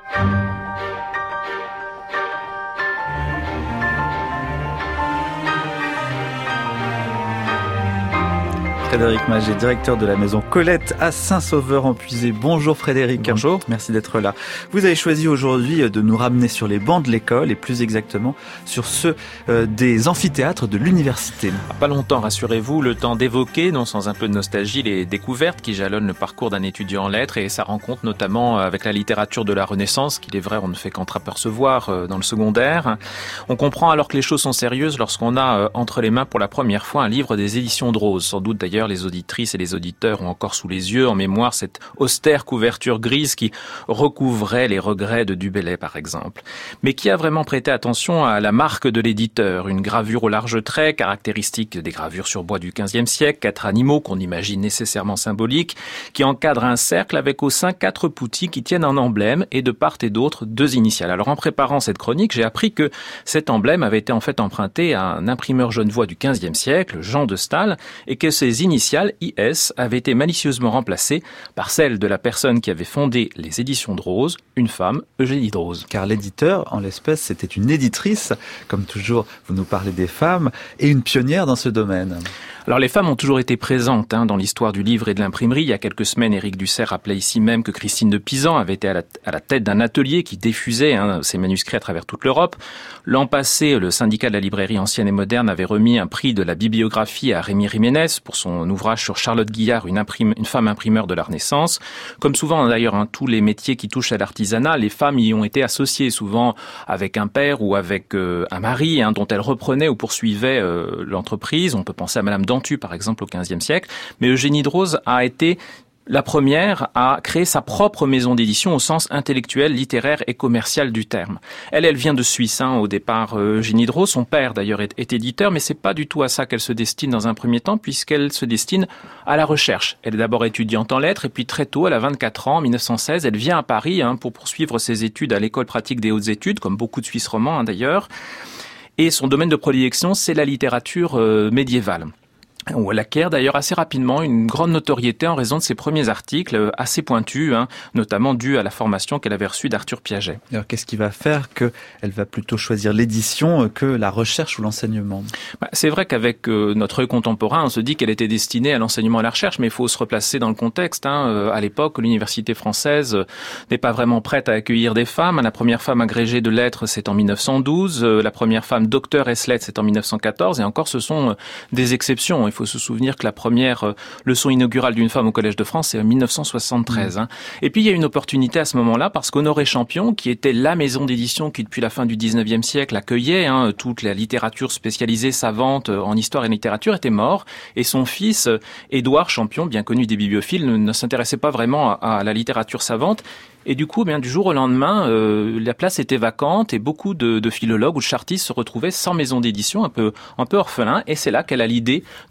Frédéric Maget, directeur de la maison Colette à Saint-Sauveur-en-Puisé. Bonjour Frédéric. Bonjour. Merci d'être là. Vous avez choisi aujourd'hui de nous ramener sur les bancs de l'école et plus exactement sur ceux des amphithéâtres de l'université. Pas longtemps, rassurez-vous, le temps d'évoquer, non sans un peu de nostalgie, les découvertes qui jalonnent le parcours d'un étudiant en lettres et sa rencontre notamment avec la littérature de la Renaissance, qu'il est vrai on ne fait qu'entreapercevoir dans le secondaire. On comprend alors que les choses sont sérieuses lorsqu'on a entre les mains pour la première fois un livre des éditions Drose. Sans doute d'ailleurs les auditrices et les auditeurs ont encore sous les yeux en mémoire cette austère couverture grise qui recouvrait les regrets de Du Bellay par exemple. Mais qui a vraiment prêté attention à la marque de l'éditeur, une gravure au large trait, caractéristique des gravures sur bois du XVe siècle, 4 animaux qu'on imagine nécessairement symboliques, qui encadrent un cercle avec au sein 4 poutis qui tiennent un emblème et de part et d'autre 2 initiales. Alors en préparant cette chronique, j'ai appris que cet emblème avait été en fait emprunté à un imprimeur genevois du XVe siècle, Jean de Staël, et que ces initiales IS avaient été malicieusement remplacées par celles de la personne qui avait fondé les éditions Drose, une femme, Eugénie Drose. Car l'éditeur, en l'espèce, c'était une éditrice, comme toujours, vous nous parlez des femmes, et une pionnière dans ce domaine. Alors les femmes ont toujours été présentes dans l'histoire du livre et de l'imprimerie. Il y a quelques semaines, Éric Dussert rappelait ici même que Christine de Pisan avait été à la tête d'un atelier qui diffusait ses manuscrits à travers toute l'Europe. L'an passé, le syndicat de la librairie ancienne et moderne avait remis un prix de la bibliographie à Rémi Jiménez pour son ouvrage sur Charlotte Guillard, une femme imprimeur de la Renaissance. Comme souvent d'ailleurs, tous les métiers qui touchent à l'artisanat, les femmes y ont été associées souvent avec un père ou avec un mari dont elles reprenaient ou poursuivaient l'entreprise. On peut penser à Madame Dantu, par exemple, au XVe siècle. Mais Eugénie Drose a été la première à créer sa propre maison d'édition au sens intellectuel, littéraire et commercial du terme. Elle vient de Suisse, au départ, Eugénie Drose. Son père, d'ailleurs, est éditeur, mais c'est pas du tout à ça qu'elle se destine dans un premier temps, puisqu'elle se destine à la recherche. Elle est d'abord étudiante en lettres, et puis très tôt, elle a 24 ans, en 1916, elle vient à Paris pour poursuivre ses études à l'école pratique des hautes études, comme beaucoup de Suisses romands, d'ailleurs. Et son domaine de prédilection, c'est la littérature médiévale, où elle acquiert d'ailleurs assez rapidement une grande notoriété en raison de ses premiers articles assez pointus, notamment dus à la formation qu'elle avait reçue d'Arthur Piaget. Alors qu'est-ce qui va faire qu'elle va plutôt choisir l'édition que la recherche ou l'enseignement ? C'est vrai qu'avec notre œil contemporain, on se dit qu'elle était destinée à l'enseignement et à la recherche, mais il faut se replacer dans le contexte. À l'époque, l'université française n'est pas vraiment prête à accueillir des femmes. La première femme agrégée de lettres, c'est en 1912. La première femme docteur ès lettres, c'est en 1914. Et encore, ce sont des exceptions. Il faut se souvenir que la première leçon inaugurale d'une femme au Collège de France, c'est en 1973. Et puis, il y a une opportunité à ce moment-là, parce qu'Honoré Champion, qui était la maison d'édition qui, depuis la fin du 19e siècle, accueillait toute la littérature spécialisée savante en histoire et littérature, était mort. Et son fils, Édouard Champion, bien connu des bibliophiles, ne s'intéressait pas vraiment à la littérature savante. Et du coup, du jour au lendemain, la place était vacante et beaucoup de philologues ou de chartistes se retrouvaient sans maison d'édition, un peu orphelins. Et c'est là qu'elle a l'idée de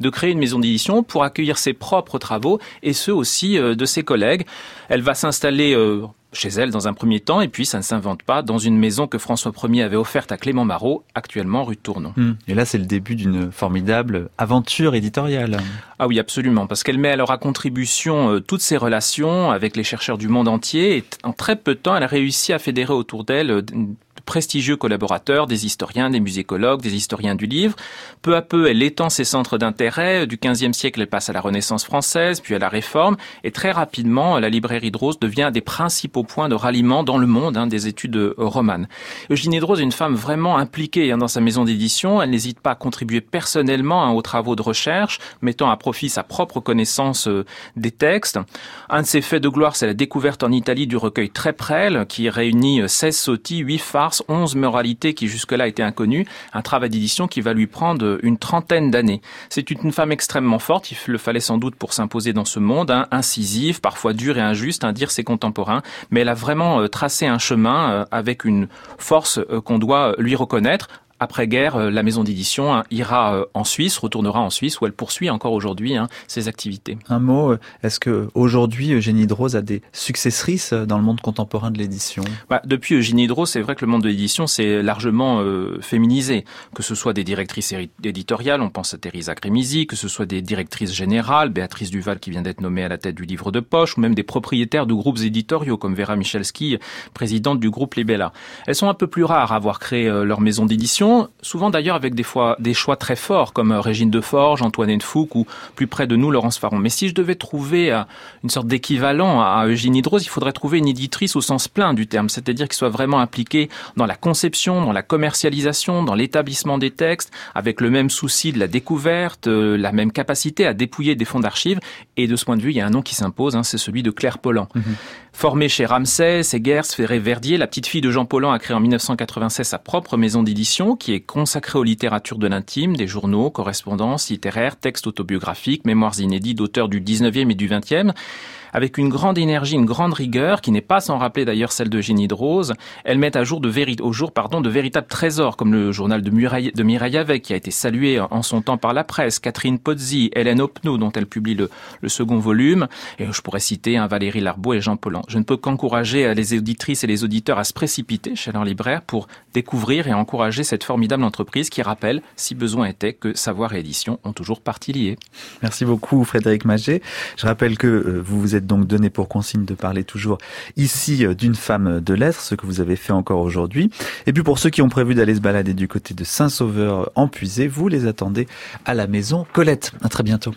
de créer une maison d'édition pour accueillir ses propres travaux et ceux aussi de ses collègues. Elle va s'installer chez elle dans un premier temps, et puis ça ne s'invente pas, dans une maison que François Ier avait offerte à Clément Marot, actuellement rue de Tournon. Et là, c'est le début d'une formidable aventure éditoriale. Ah oui, absolument, parce qu'elle met alors à contribution toutes ses relations avec les chercheurs du monde entier, et en très peu de temps, elle a réussi à fédérer autour d'elle prestigieux collaborateurs, des historiens, des musicologues, des historiens du livre. Peu à peu, elle étend ses centres d'intérêt. Du XVe siècle, elle passe à la Renaissance française, puis à la Réforme. Et très rapidement, la librairie de Rose devient un des principaux points de ralliement dans le monde des études romanes. Eugénie de Rose est une femme vraiment impliquée dans sa maison d'édition. Elle n'hésite pas à contribuer personnellement aux travaux de recherche, mettant à profit sa propre connaissance des textes. Un de ses faits de gloire, c'est la découverte en Italie du recueil Tréprelle, qui réunit 16 sottis, 8 farces, 11 moralités qui jusque-là étaient inconnues, un travail d'édition qui va lui prendre une trentaine d'années. C'est une femme extrêmement forte, il le fallait sans doute pour s'imposer dans ce monde, incisive, parfois dure et injuste, dire ses contemporains, mais elle a vraiment tracé un chemin avec une force qu'on doit lui reconnaître. Après-guerre, la maison d'édition ira en Suisse, retournera en Suisse, où elle poursuit encore aujourd'hui ses activités. Un mot, est-ce que aujourd'hui Eugénie de Rose a des successrices dans le monde contemporain de l'édition ? Depuis Eugénie de Rose, c'est vrai que le monde de l'édition s'est largement féminisé. Que ce soit des directrices éditoriales, on pense à Theresa Grémisi, que ce soit des directrices générales, Béatrice Duval qui vient d'être nommée à la tête du livre de poche, ou même des propriétaires de groupes éditoriaux comme Vera Michalski, présidente du groupe Libella. Elles sont un peu plus rares à avoir créé leur maison d'édition, souvent d'ailleurs avec des choix très forts comme Régine Deforge, Antoinette Fouque ou plus près de nous Laurence Faron. Mais si je devais trouver une sorte d'équivalent à Eugénie de Rose, il faudrait trouver une éditrice au sens plein du terme, c'est-à-dire qui soit vraiment impliquée dans la conception, dans la commercialisation, dans l'établissement des textes, avec le même souci de la découverte, la même capacité à dépouiller des fonds d'archives. Et de ce point de vue, il y a un nom qui s'impose, c'est celui de Claire Pollan. Formée chez Ramsay, Segers, Ferré-Verdier, la petite fille de Jean Pollan a créé en 1996 sa propre maison d'édition qui est consacrée aux littératures de l'intime, des journaux, correspondances littéraires, textes autobiographiques, mémoires inédits d'auteurs du 19e et du 20e. Avec une grande énergie, une grande rigueur, qui n'est pas sans rappeler d'ailleurs celle d'Eugénie de Rose, elle met à jour de véritables trésors, comme le journal de Mireille Avec, qui a été salué en son temps par la presse, Catherine Pozzi, Hélène Opnaud, dont elle publie le second volume, et je pourrais citer Valérie Larbaud et Jean Pollan. Je ne peux qu'encourager les auditrices et les auditeurs à se précipiter chez leur libraire pour découvrir et encourager cette formidable entreprise qui rappelle, si besoin était, que savoir et édition ont toujours partie liée. Merci beaucoup Frédéric Maget. Je rappelle que vous vous êtes donc donné pour consigne de parler toujours ici d'une femme de lettres, ce que vous avez fait encore aujourd'hui. Et puis pour ceux qui ont prévu d'aller se balader du côté de Saint-Sauveur en Puisée, vous les attendez à la maison Colette. À très bientôt.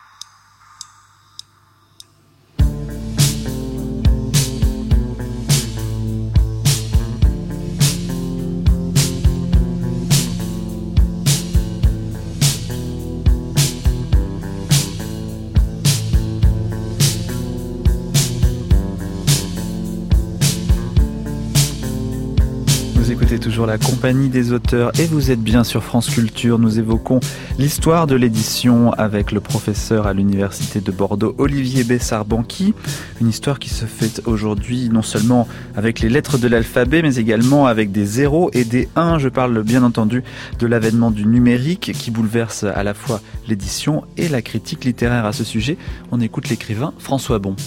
Écoutez toujours la compagnie des auteurs et vous êtes bien sur France Culture. Nous évoquons l'histoire de l'édition avec le professeur à l'université de Bordeaux, Olivier Bessard-Banqui. Une histoire qui se fait aujourd'hui non seulement avec les lettres de l'alphabet, mais également avec des 0 et des 1. Je parle bien entendu de l'avènement du numérique qui bouleverse à la fois l'édition et la critique littéraire. À ce sujet, on écoute l'écrivain François Bon.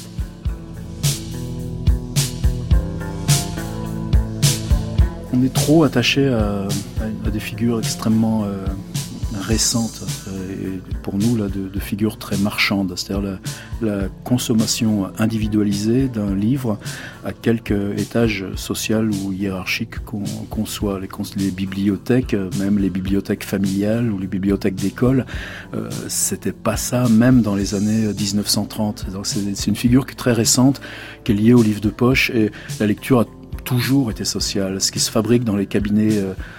On est trop attaché à des figures extrêmement récentes, et pour nous là, de figures très marchandes, c'est-à-dire la consommation individualisée d'un livre à quelque étage social ou hiérarchique qu'on soit. Les bibliothèques, même les bibliothèques familiales ou les bibliothèques d'école, c'était pas ça même dans les années 1930. Donc c'est une figure qui est très récente, qui est liée au livre de poche, et la lecture a toujours été sociale. Ce qui se fabrique dans les cabinets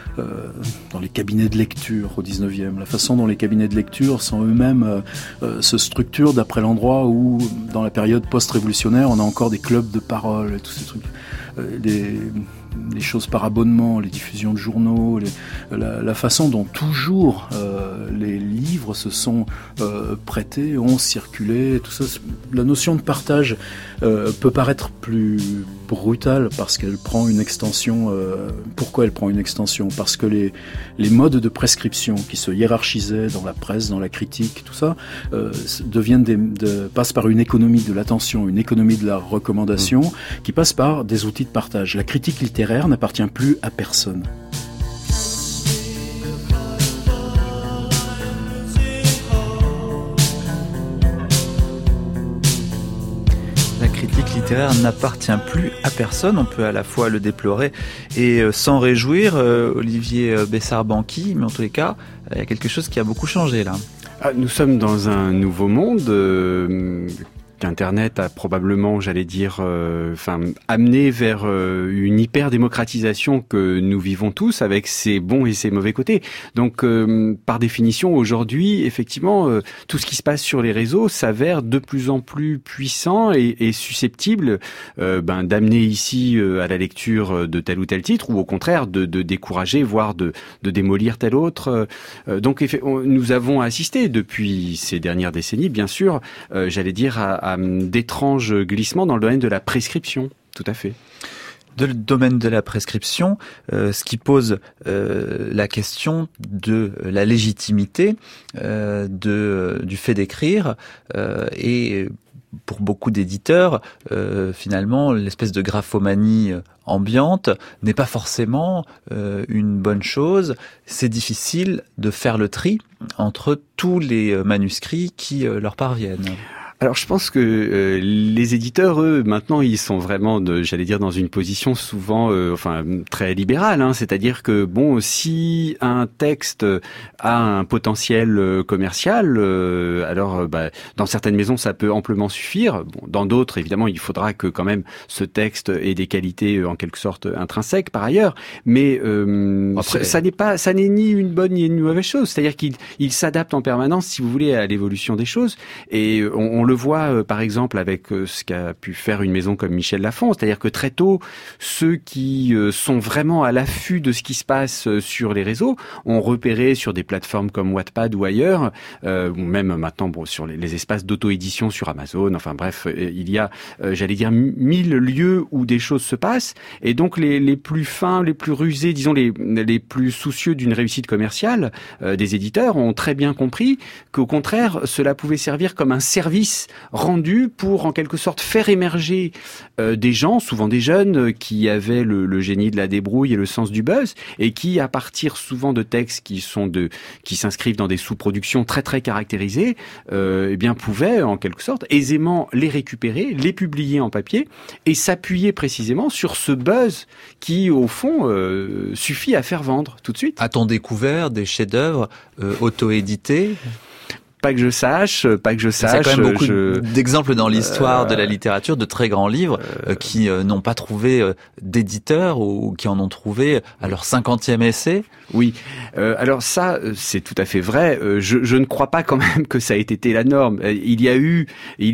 de lecture au 19e, la façon dont les cabinets de lecture sont eux-mêmes se structurent d'après l'endroit où, dans la période post-révolutionnaire, on a encore des clubs de parole et tous ces trucs. les choses par abonnement, les diffusions de journaux, la façon dont toujours les livres se sont prêtés, ont circulé, tout ça, la notion de partage peut paraître plus brutale parce qu'elle prend une extension. Pourquoi elle prend une extension ? Parce que les modes de prescription qui se hiérarchisaient dans la presse, dans la critique, tout ça, passent par une économie de l'attention, une économie de la recommandation, qui passe par des outils de partage. La critique littéraire n'appartient plus à personne. La critique littéraire n'appartient plus à personne. On peut à la fois le déplorer et s'en réjouir. Olivier Bessard-Banqui, mais en tous les cas, il y a quelque chose qui a beaucoup changé là. Nous sommes dans un nouveau monde qu'Internet a probablement, amené vers une hyper-démocratisation que nous vivons tous, avec ses bons et ses mauvais côtés. Donc, par définition, aujourd'hui, effectivement, tout ce qui se passe sur les réseaux s'avère de plus en plus puissant et susceptible d'amener ici à la lecture de tel ou tel titre, ou au contraire de décourager, voire de démolir tel autre. Donc, nous avons assisté depuis ces dernières décennies, bien sûr, à d'étranges glissements dans le domaine de la prescription, tout à fait. De le domaine de la prescription, ce qui pose la question de la légitimité du fait d'écrire et pour beaucoup d'éditeurs, finalement, l'espèce de graphomanie ambiante n'est pas forcément une bonne chose. C'est difficile de faire le tri entre tous les manuscrits qui leur parviennent. Alors je pense que les éditeurs, eux, maintenant, ils sont vraiment, dans une position souvent, très libérale. C'est-à-dire que si un texte a un potentiel commercial, dans certaines maisons, ça peut amplement suffire. Dans d'autres, évidemment, il faudra que quand même ce texte ait des qualités en quelque sorte intrinsèques par ailleurs. Mais ça n'est ni une bonne ni une mauvaise chose. C'est-à-dire qu'il s'adapte en permanence, si vous voulez, à l'évolution des choses. Et on le voit par exemple avec ce qu'a pu faire une maison comme Michel Lafon, c'est-à-dire que très tôt, ceux qui sont vraiment à l'affût de ce qui se passe sur les réseaux ont repéré sur des plateformes comme Wattpad ou ailleurs, ou même maintenant sur les espaces d'auto-édition sur Amazon, il y a 1000 lieux où des choses se passent, et donc les plus fins, les plus rusés, disons les plus soucieux d'une réussite commerciale des éditeurs ont très bien compris qu'au contraire, cela pouvait servir comme un service rendu pour en quelque sorte faire émerger des gens, souvent des jeunes, qui avaient le génie de la débrouille et le sens du buzz, et qui, à partir souvent de textes qui s'inscrivent dans des sous-productions très très caractérisées, pouvaient en quelque sorte aisément les récupérer, les publier en papier et s'appuyer précisément sur ce buzz qui, au fond, suffit à faire vendre tout de suite. A-t-on découvert des chefs-d'œuvre auto-édités ? Pas que je sache. Il y a quand même beaucoup d'exemples dans l'histoire de la littérature de très grands livres qui n'ont pas trouvé d'éditeurs ou qui en ont trouvé à leur 50e essai. Oui. Alors ça, c'est tout à fait vrai. Je ne crois pas quand même que ça ait été la norme. Il y a eu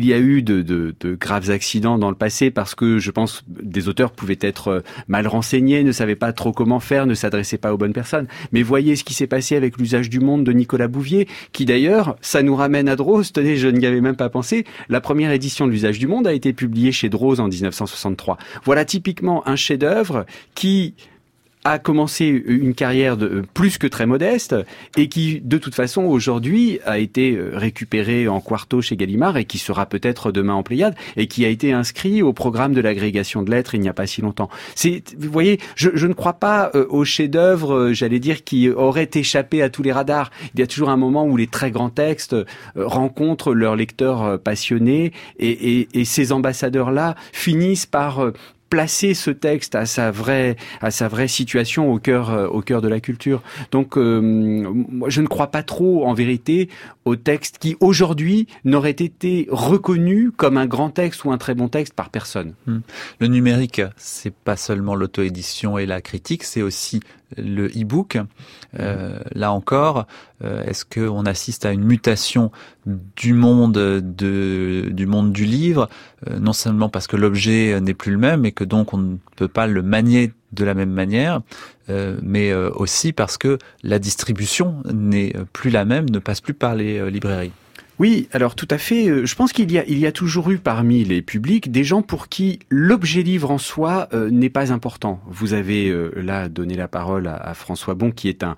de graves accidents dans le passé parce que je pense des auteurs pouvaient être mal renseignés, ne savaient pas trop comment faire, ne s'adressaient pas aux bonnes personnes. Mais voyez ce qui s'est passé avec l'usage du monde de Nicolas Bouvier, qui d'ailleurs, ça nous ramène à Droz. Tenez, je n'y avais même pas pensé. La première édition de l'usage du monde a été publiée chez Droz en 1963. Voilà typiquement un chef-d'œuvre qui a commencé une carrière plus que très modeste et qui, de toute façon, aujourd'hui, a été récupéré en quarto chez Gallimard et qui sera peut-être demain en Pléiade et qui a été inscrit au programme de l'agrégation de lettres il n'y a pas si longtemps. Vous voyez, je ne crois pas aux chefs-d'œuvre, qui auraient échappé à tous les radars. Il y a toujours un moment où les très grands textes rencontrent leurs lecteurs passionnés et ces ambassadeurs-là finissent par placer ce texte à sa vraie situation au cœur de la culture. Donc, moi, je ne crois pas trop, en vérité, au texte qui, aujourd'hui, n'aurait été reconnu comme un grand texte ou un très bon texte par personne. Le numérique, c'est pas seulement l'auto-édition et la critique, c'est aussi le e-book. Là encore, est-ce qu'on assiste à une mutation du monde du livre, non seulement parce que l'objet n'est plus le même, et que donc on peut pas le manier de la même manière, mais aussi parce que la distribution n'est plus la même, ne passe plus par les librairies. Oui, alors tout à fait. Je pense qu'il y a toujours eu parmi les publics des gens pour qui l'objet livre en soi n'est pas important. Vous avez là donné la parole à François Bon, qui est un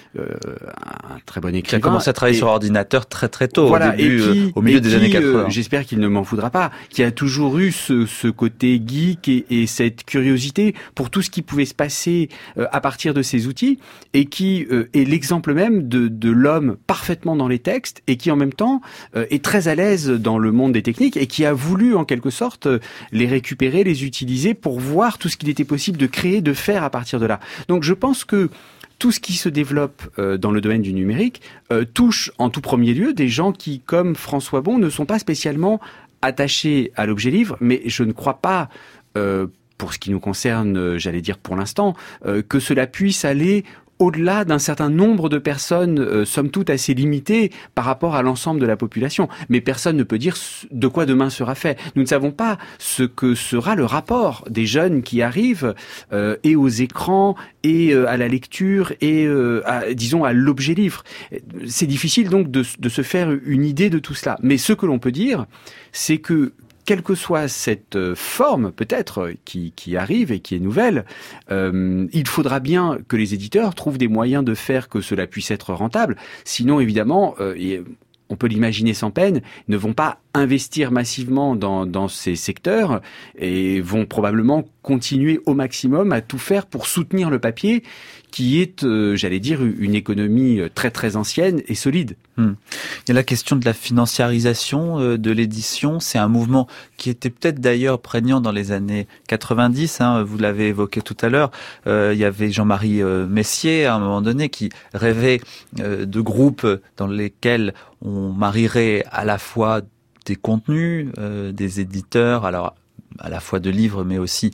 très bon écrivain. Qui a commencé à travailler sur ordinateur très très tôt, voilà, au début, au milieu des années 80. J'espère qu'il ne m'en voudra pas, qui a toujours eu ce côté geek et cette curiosité pour tout ce qui pouvait se passer à partir de ces outils, et qui est l'exemple même de l'homme parfaitement dans les textes, et qui en même temps est très à l'aise dans le monde des techniques, et qui a voulu en quelque sorte les récupérer, les utiliser pour voir tout ce qu'il était possible de créer, de faire à partir de là. Donc je pense que tout ce qui se développe dans le domaine du numérique touche en tout premier lieu des gens qui, comme François Bon, ne sont pas spécialement attachés à l'objet livre, mais je ne crois pas, pour ce qui nous concerne, j'allais dire pour l'instant, que cela puisse aller au-delà d'un certain nombre de personnes, somme toute assez limitées par rapport à l'ensemble de la population. Mais personne ne peut dire de quoi demain sera fait. Nous ne savons pas ce que sera le rapport des jeunes qui arrivent et aux écrans et à la lecture et disons à l'objet livre. C'est difficile donc de se faire une idée de tout cela. Mais ce que l'on peut dire, c'est que quelle que soit cette forme, peut-être, qui arrive et qui est nouvelle, il faudra bien que les éditeurs trouvent des moyens de faire que cela puisse être rentable. Sinon, évidemment, on peut l'imaginer sans peine, ne vont pas investir massivement dans ces secteurs et vont probablement continuer au maximum à tout faire pour soutenir le papier, qui est, j'allais dire, une économie très très ancienne et solide. Il y a la question de la financiarisation de l'édition. C'est un mouvement qui était peut-être d'ailleurs prégnant dans les années 90. Vous l'avez évoqué tout à l'heure. Il y avait Jean-Marie Messier, à un moment donné, qui rêvait de groupes dans lesquels on marierait à la fois des contenus, des éditeurs, alors à la fois de livres, mais aussi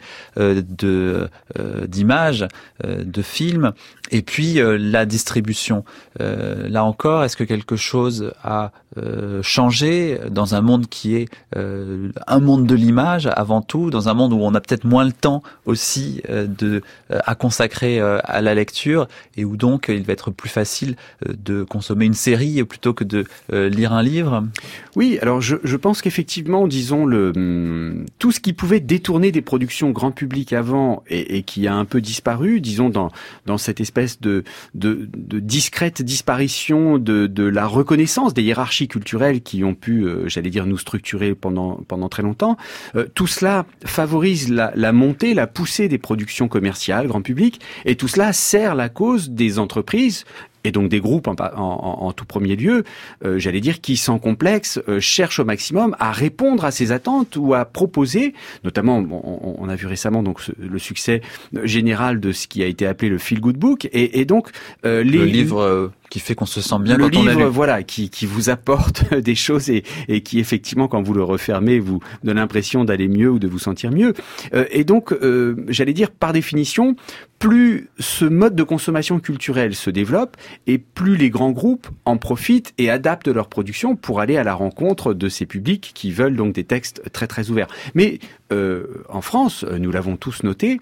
d'images, de films, et puis la distribution. Là encore, est-ce que quelque chose a changé dans un monde qui est un monde de l'image avant tout, dans un monde où on a peut-être moins le temps aussi à consacrer à la lecture, et où donc il va être plus facile de consommer une série plutôt que de lire un livre? Oui, alors je pense qu'effectivement, disons, tout ce qui pouvait détourner des productions grand public avant et qui a un peu disparu, disons dans cette espèce de discrète disparition de la reconnaissance des hiérarchies culturelles qui ont pu, j'allais dire, nous structurer pendant très longtemps. Tout cela favorise la montée, la poussée des productions commerciales grand public, et tout cela sert la cause des entreprises et donc des groupes en tout premier lieu, j'allais dire, qui sans complexe cherchent au maximum à répondre à ces attentes ou à proposer, notamment, on a vu récemment donc le succès général de ce qui a été appelé le feel good book, et donc le livre qui fait qu'on se sent bien quand on l'a lu. Voilà, qui vous apporte des choses et qui effectivement, quand vous le refermez, vous donne l'impression d'aller mieux ou de vous sentir mieux. Et donc, j'allais dire, par définition, plus ce mode de consommation culturelle se développe, et plus les grands groupes en profitent et adaptent leur production pour aller à la rencontre de ces publics qui veulent donc des textes très très ouverts. Mais en France, nous l'avons tous noté,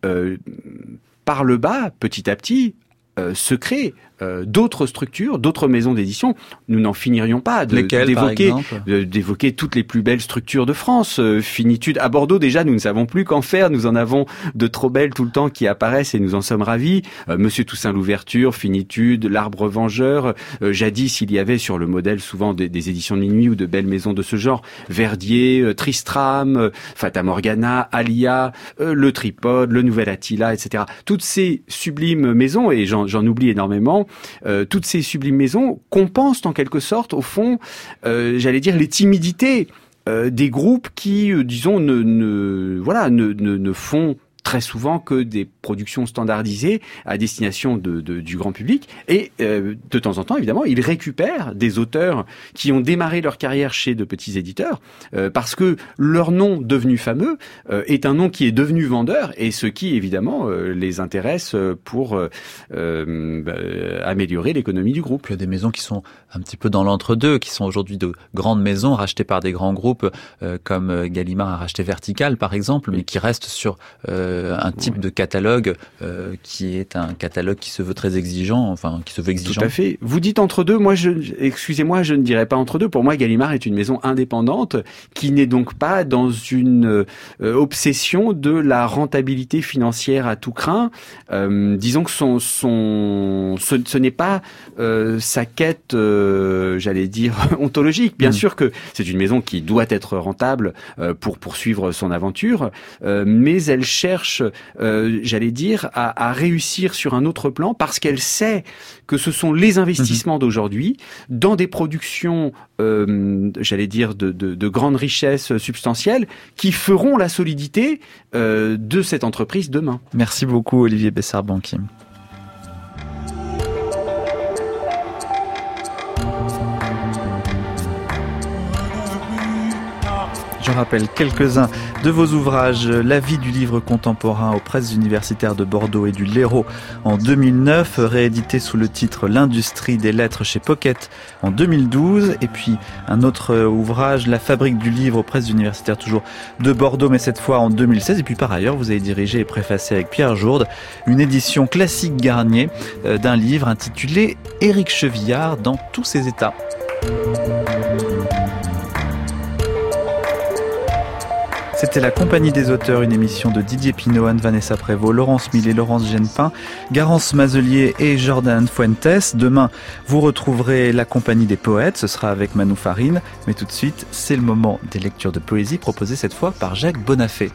par le bas, petit à petit, se créent d'autres structures, d'autres maisons d'édition. Nous n'en finirions pas d'évoquer toutes les plus belles structures de France. Finitude à Bordeaux, déjà, nous ne savons plus qu'en faire. Nous en avons de trop belles tout le temps qui apparaissent et nous en sommes ravis. Monsieur Toussaint Louverture, Finitude, L'Arbre Vengeur. Jadis, il y avait sur le modèle souvent des éditions de minuit ou de belles maisons de ce genre, Verdier, Tristram, Fata Morgana, Alia, Le Tripode, Le Nouvel Attila, etc. Toutes ces sublimes maisons, et j'en oublie énormément, toutes ces sublimes maisons compensent en quelque sorte, au fond, j'allais dire, les timidités des groupes qui, disons, ne font très souvent que des productions standardisées à destination du grand public, et de temps en temps, évidemment, ils récupèrent des auteurs qui ont démarré leur carrière chez de petits éditeurs, parce que leur nom devenu fameux est un nom qui est devenu vendeur, et ce qui, évidemment, les intéresse pour améliorer l'économie du groupe. Il y a des maisons qui sont un petit peu dans l'entre-deux, qui sont aujourd'hui de grandes maisons rachetées par des grands groupes, comme Gallimard a racheté Vertical, par exemple, mais qui restent sur un type de catalogue qui est un catalogue qui se veut très exigeant, enfin qui se veut exigeant. Tout à fait. Vous dites entre deux, excusez-moi, je ne dirais pas entre deux. Pour moi, Gallimard est une maison indépendante qui n'est donc pas dans une obsession de la rentabilité financière à tout crin. Disons que ce n'est pas sa quête, j'allais dire, ontologique. Bien sûr que c'est une maison qui doit être rentable pour poursuivre son aventure, mais elle cherche, j'allais dire, à réussir sur un autre plan parce qu'elle sait que ce sont les investissements d'aujourd'hui dans des productions, j'allais dire, de grande richesse substantielle qui feront la solidité de cette entreprise demain. Merci beaucoup Olivier Bessard-Banquim. Je rappelle quelques-uns de vos ouvrages. La vie du livre contemporain aux presses universitaires de Bordeaux et du Léraud en 2009, réédité sous le titre L'industrie des lettres chez Pocket en 2012. Et puis un autre ouvrage, La fabrique du livre aux presses universitaires toujours de Bordeaux, mais cette fois en 2016. Et puis par ailleurs, vous avez dirigé et préfacé avec Pierre Jourde une édition classique Garnier d'un livre intitulé Éric Chevillard dans tous ses états. C'était La Compagnie des auteurs, une émission de Didier Pinot, Anne-Vanessa Prévost, Laurence Millet, Laurence Genepin, Garance Mazelier et Jordan Fuentes. Demain, vous retrouverez La Compagnie des poètes, ce sera avec Manou Farine. Mais tout de suite, c'est le moment des lectures de poésie proposées cette fois par Jacques Bonafé.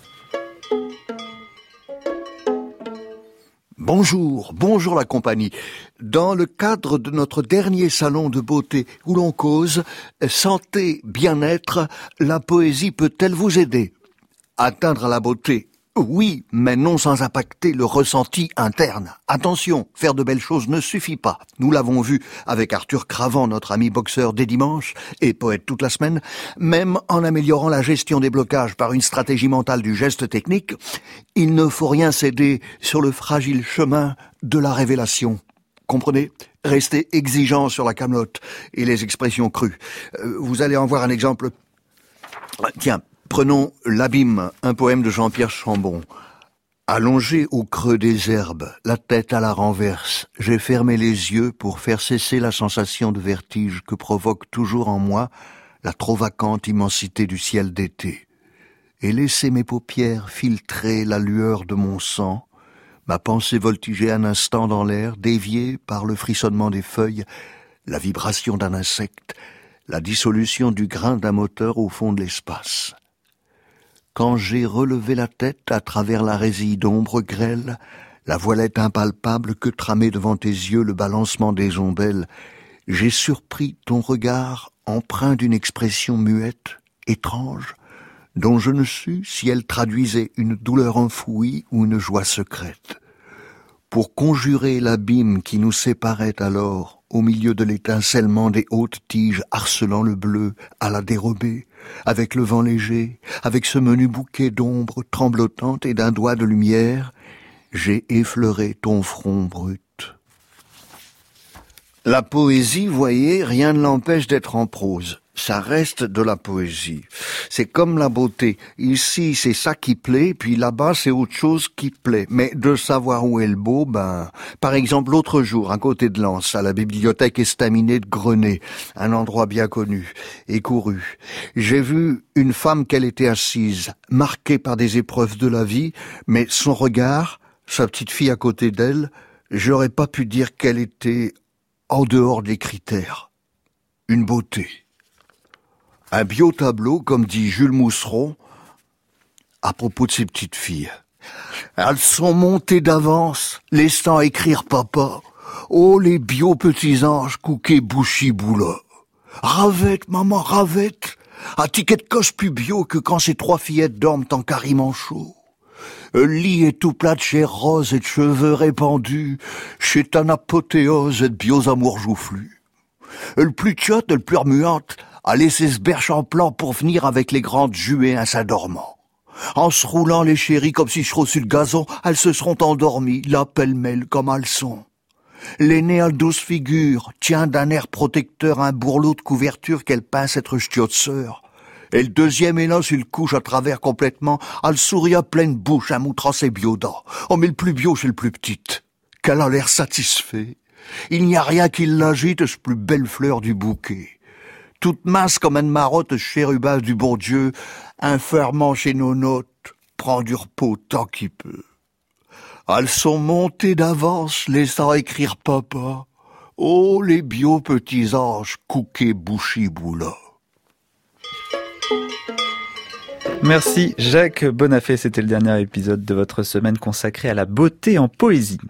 Bonjour la compagnie. Dans le cadre de notre dernier salon de beauté où l'on cause santé, bien-être, la poésie peut-elle vous aider? Atteindre la beauté, oui, mais non sans impacter le ressenti interne. Attention, faire de belles choses ne suffit pas. Nous l'avons vu avec Arthur Cravant, notre ami boxeur des dimanches et poète toute la semaine. Même en améliorant la gestion des blocages par une stratégie mentale du geste technique, il ne faut rien céder sur le fragile chemin de la révélation. Comprenez? Restez exigeant sur la camelote et les expressions crues. Vous allez en voir un exemple. Tiens, prenons L'Abîme, un poème de Jean-Pierre Chambon. Allongé au creux des herbes, la tête à la renverse, j'ai fermé les yeux pour faire cesser la sensation de vertige que provoque toujours en moi la trop vacante immensité du ciel d'été, et laissé mes paupières filtrer la lueur de mon sang, ma pensée voltiger un instant dans l'air, déviée par le frissonnement des feuilles, la vibration d'un insecte, la dissolution du grain d'un moteur au fond de l'espace. Quand j'ai relevé la tête à travers la résille d'ombre grêle, la voilette impalpable que tramait devant tes yeux le balancement des ombelles, j'ai surpris ton regard empreint d'une expression muette, étrange, dont je ne sus si elle traduisait une douleur enfouie ou une joie secrète. Pour conjurer l'abîme qui nous séparait alors, au milieu de l'étincellement des hautes tiges harcelant le bleu à la dérobée, avec le vent léger, avec ce menu bouquet d'ombre tremblotante et d'un doigt de lumière, j'ai effleuré ton front brut. La poésie, voyez, rien ne l'empêche d'être en prose. Ça reste de la poésie. C'est comme la beauté. Ici, c'est ça qui plaît, puis là-bas, c'est autre chose qui plaît. Mais de savoir où est le beau, par exemple, l'autre jour, à côté de Lens, à la bibliothèque estaminée de Grenay, un endroit bien connu et couru, j'ai vu une femme qu'elle était assise, marquée par des épreuves de la vie, mais son regard, sa petite fille à côté d'elle, j'aurais pas pu dire qu'elle était en dehors des critères. Une beauté. Un bio-tableau, comme dit Jules Mousseron, à propos de ces petites filles. Elles sont montées d'avance, laissant écrire papa. Oh, les bio-petits anges, couqués bouchi-boula. Ravette, maman, ravette. Un ticket de coche plus bio que quand ces trois fillettes dorment en cariment chaud. Le lit est tout plat de chair rose et de cheveux répandus. C'est une apothéose de bios amours joufflus. Le plus tchotte, le plus remuante, a laissé ce berche en plan pour venir avec les grandes juées à sa dormant. En se roulant les chéris comme si je reçus le gazon, elles se seront endormies, la pêle-mêle comme elles sont. L'aînée à douce figure tient d'un air protecteur un bourlot de couverture qu'elle pince être ch'tiote sœur. Et le deuxième élan sur le couche à travers complètement, a le sourire à pleine bouche, à montrant ses biodents. Oh, mais le plus bio, c'est le plus petit. Qu'elle a l'air satisfait. Il n'y a rien qui l'agite, ce plus belle fleur du bouquet. Toute mince comme une marotte chérubage du bon Dieu, infirmant chez nos notes, prend du repos tant qu'il peut. Elles sont montées d'avance, laissant écrire papa. Oh, les bio petits anges, couqués bouchi-boula. Merci Jacques Bonafé, c'était le dernier épisode de votre semaine consacrée à la beauté en poésie.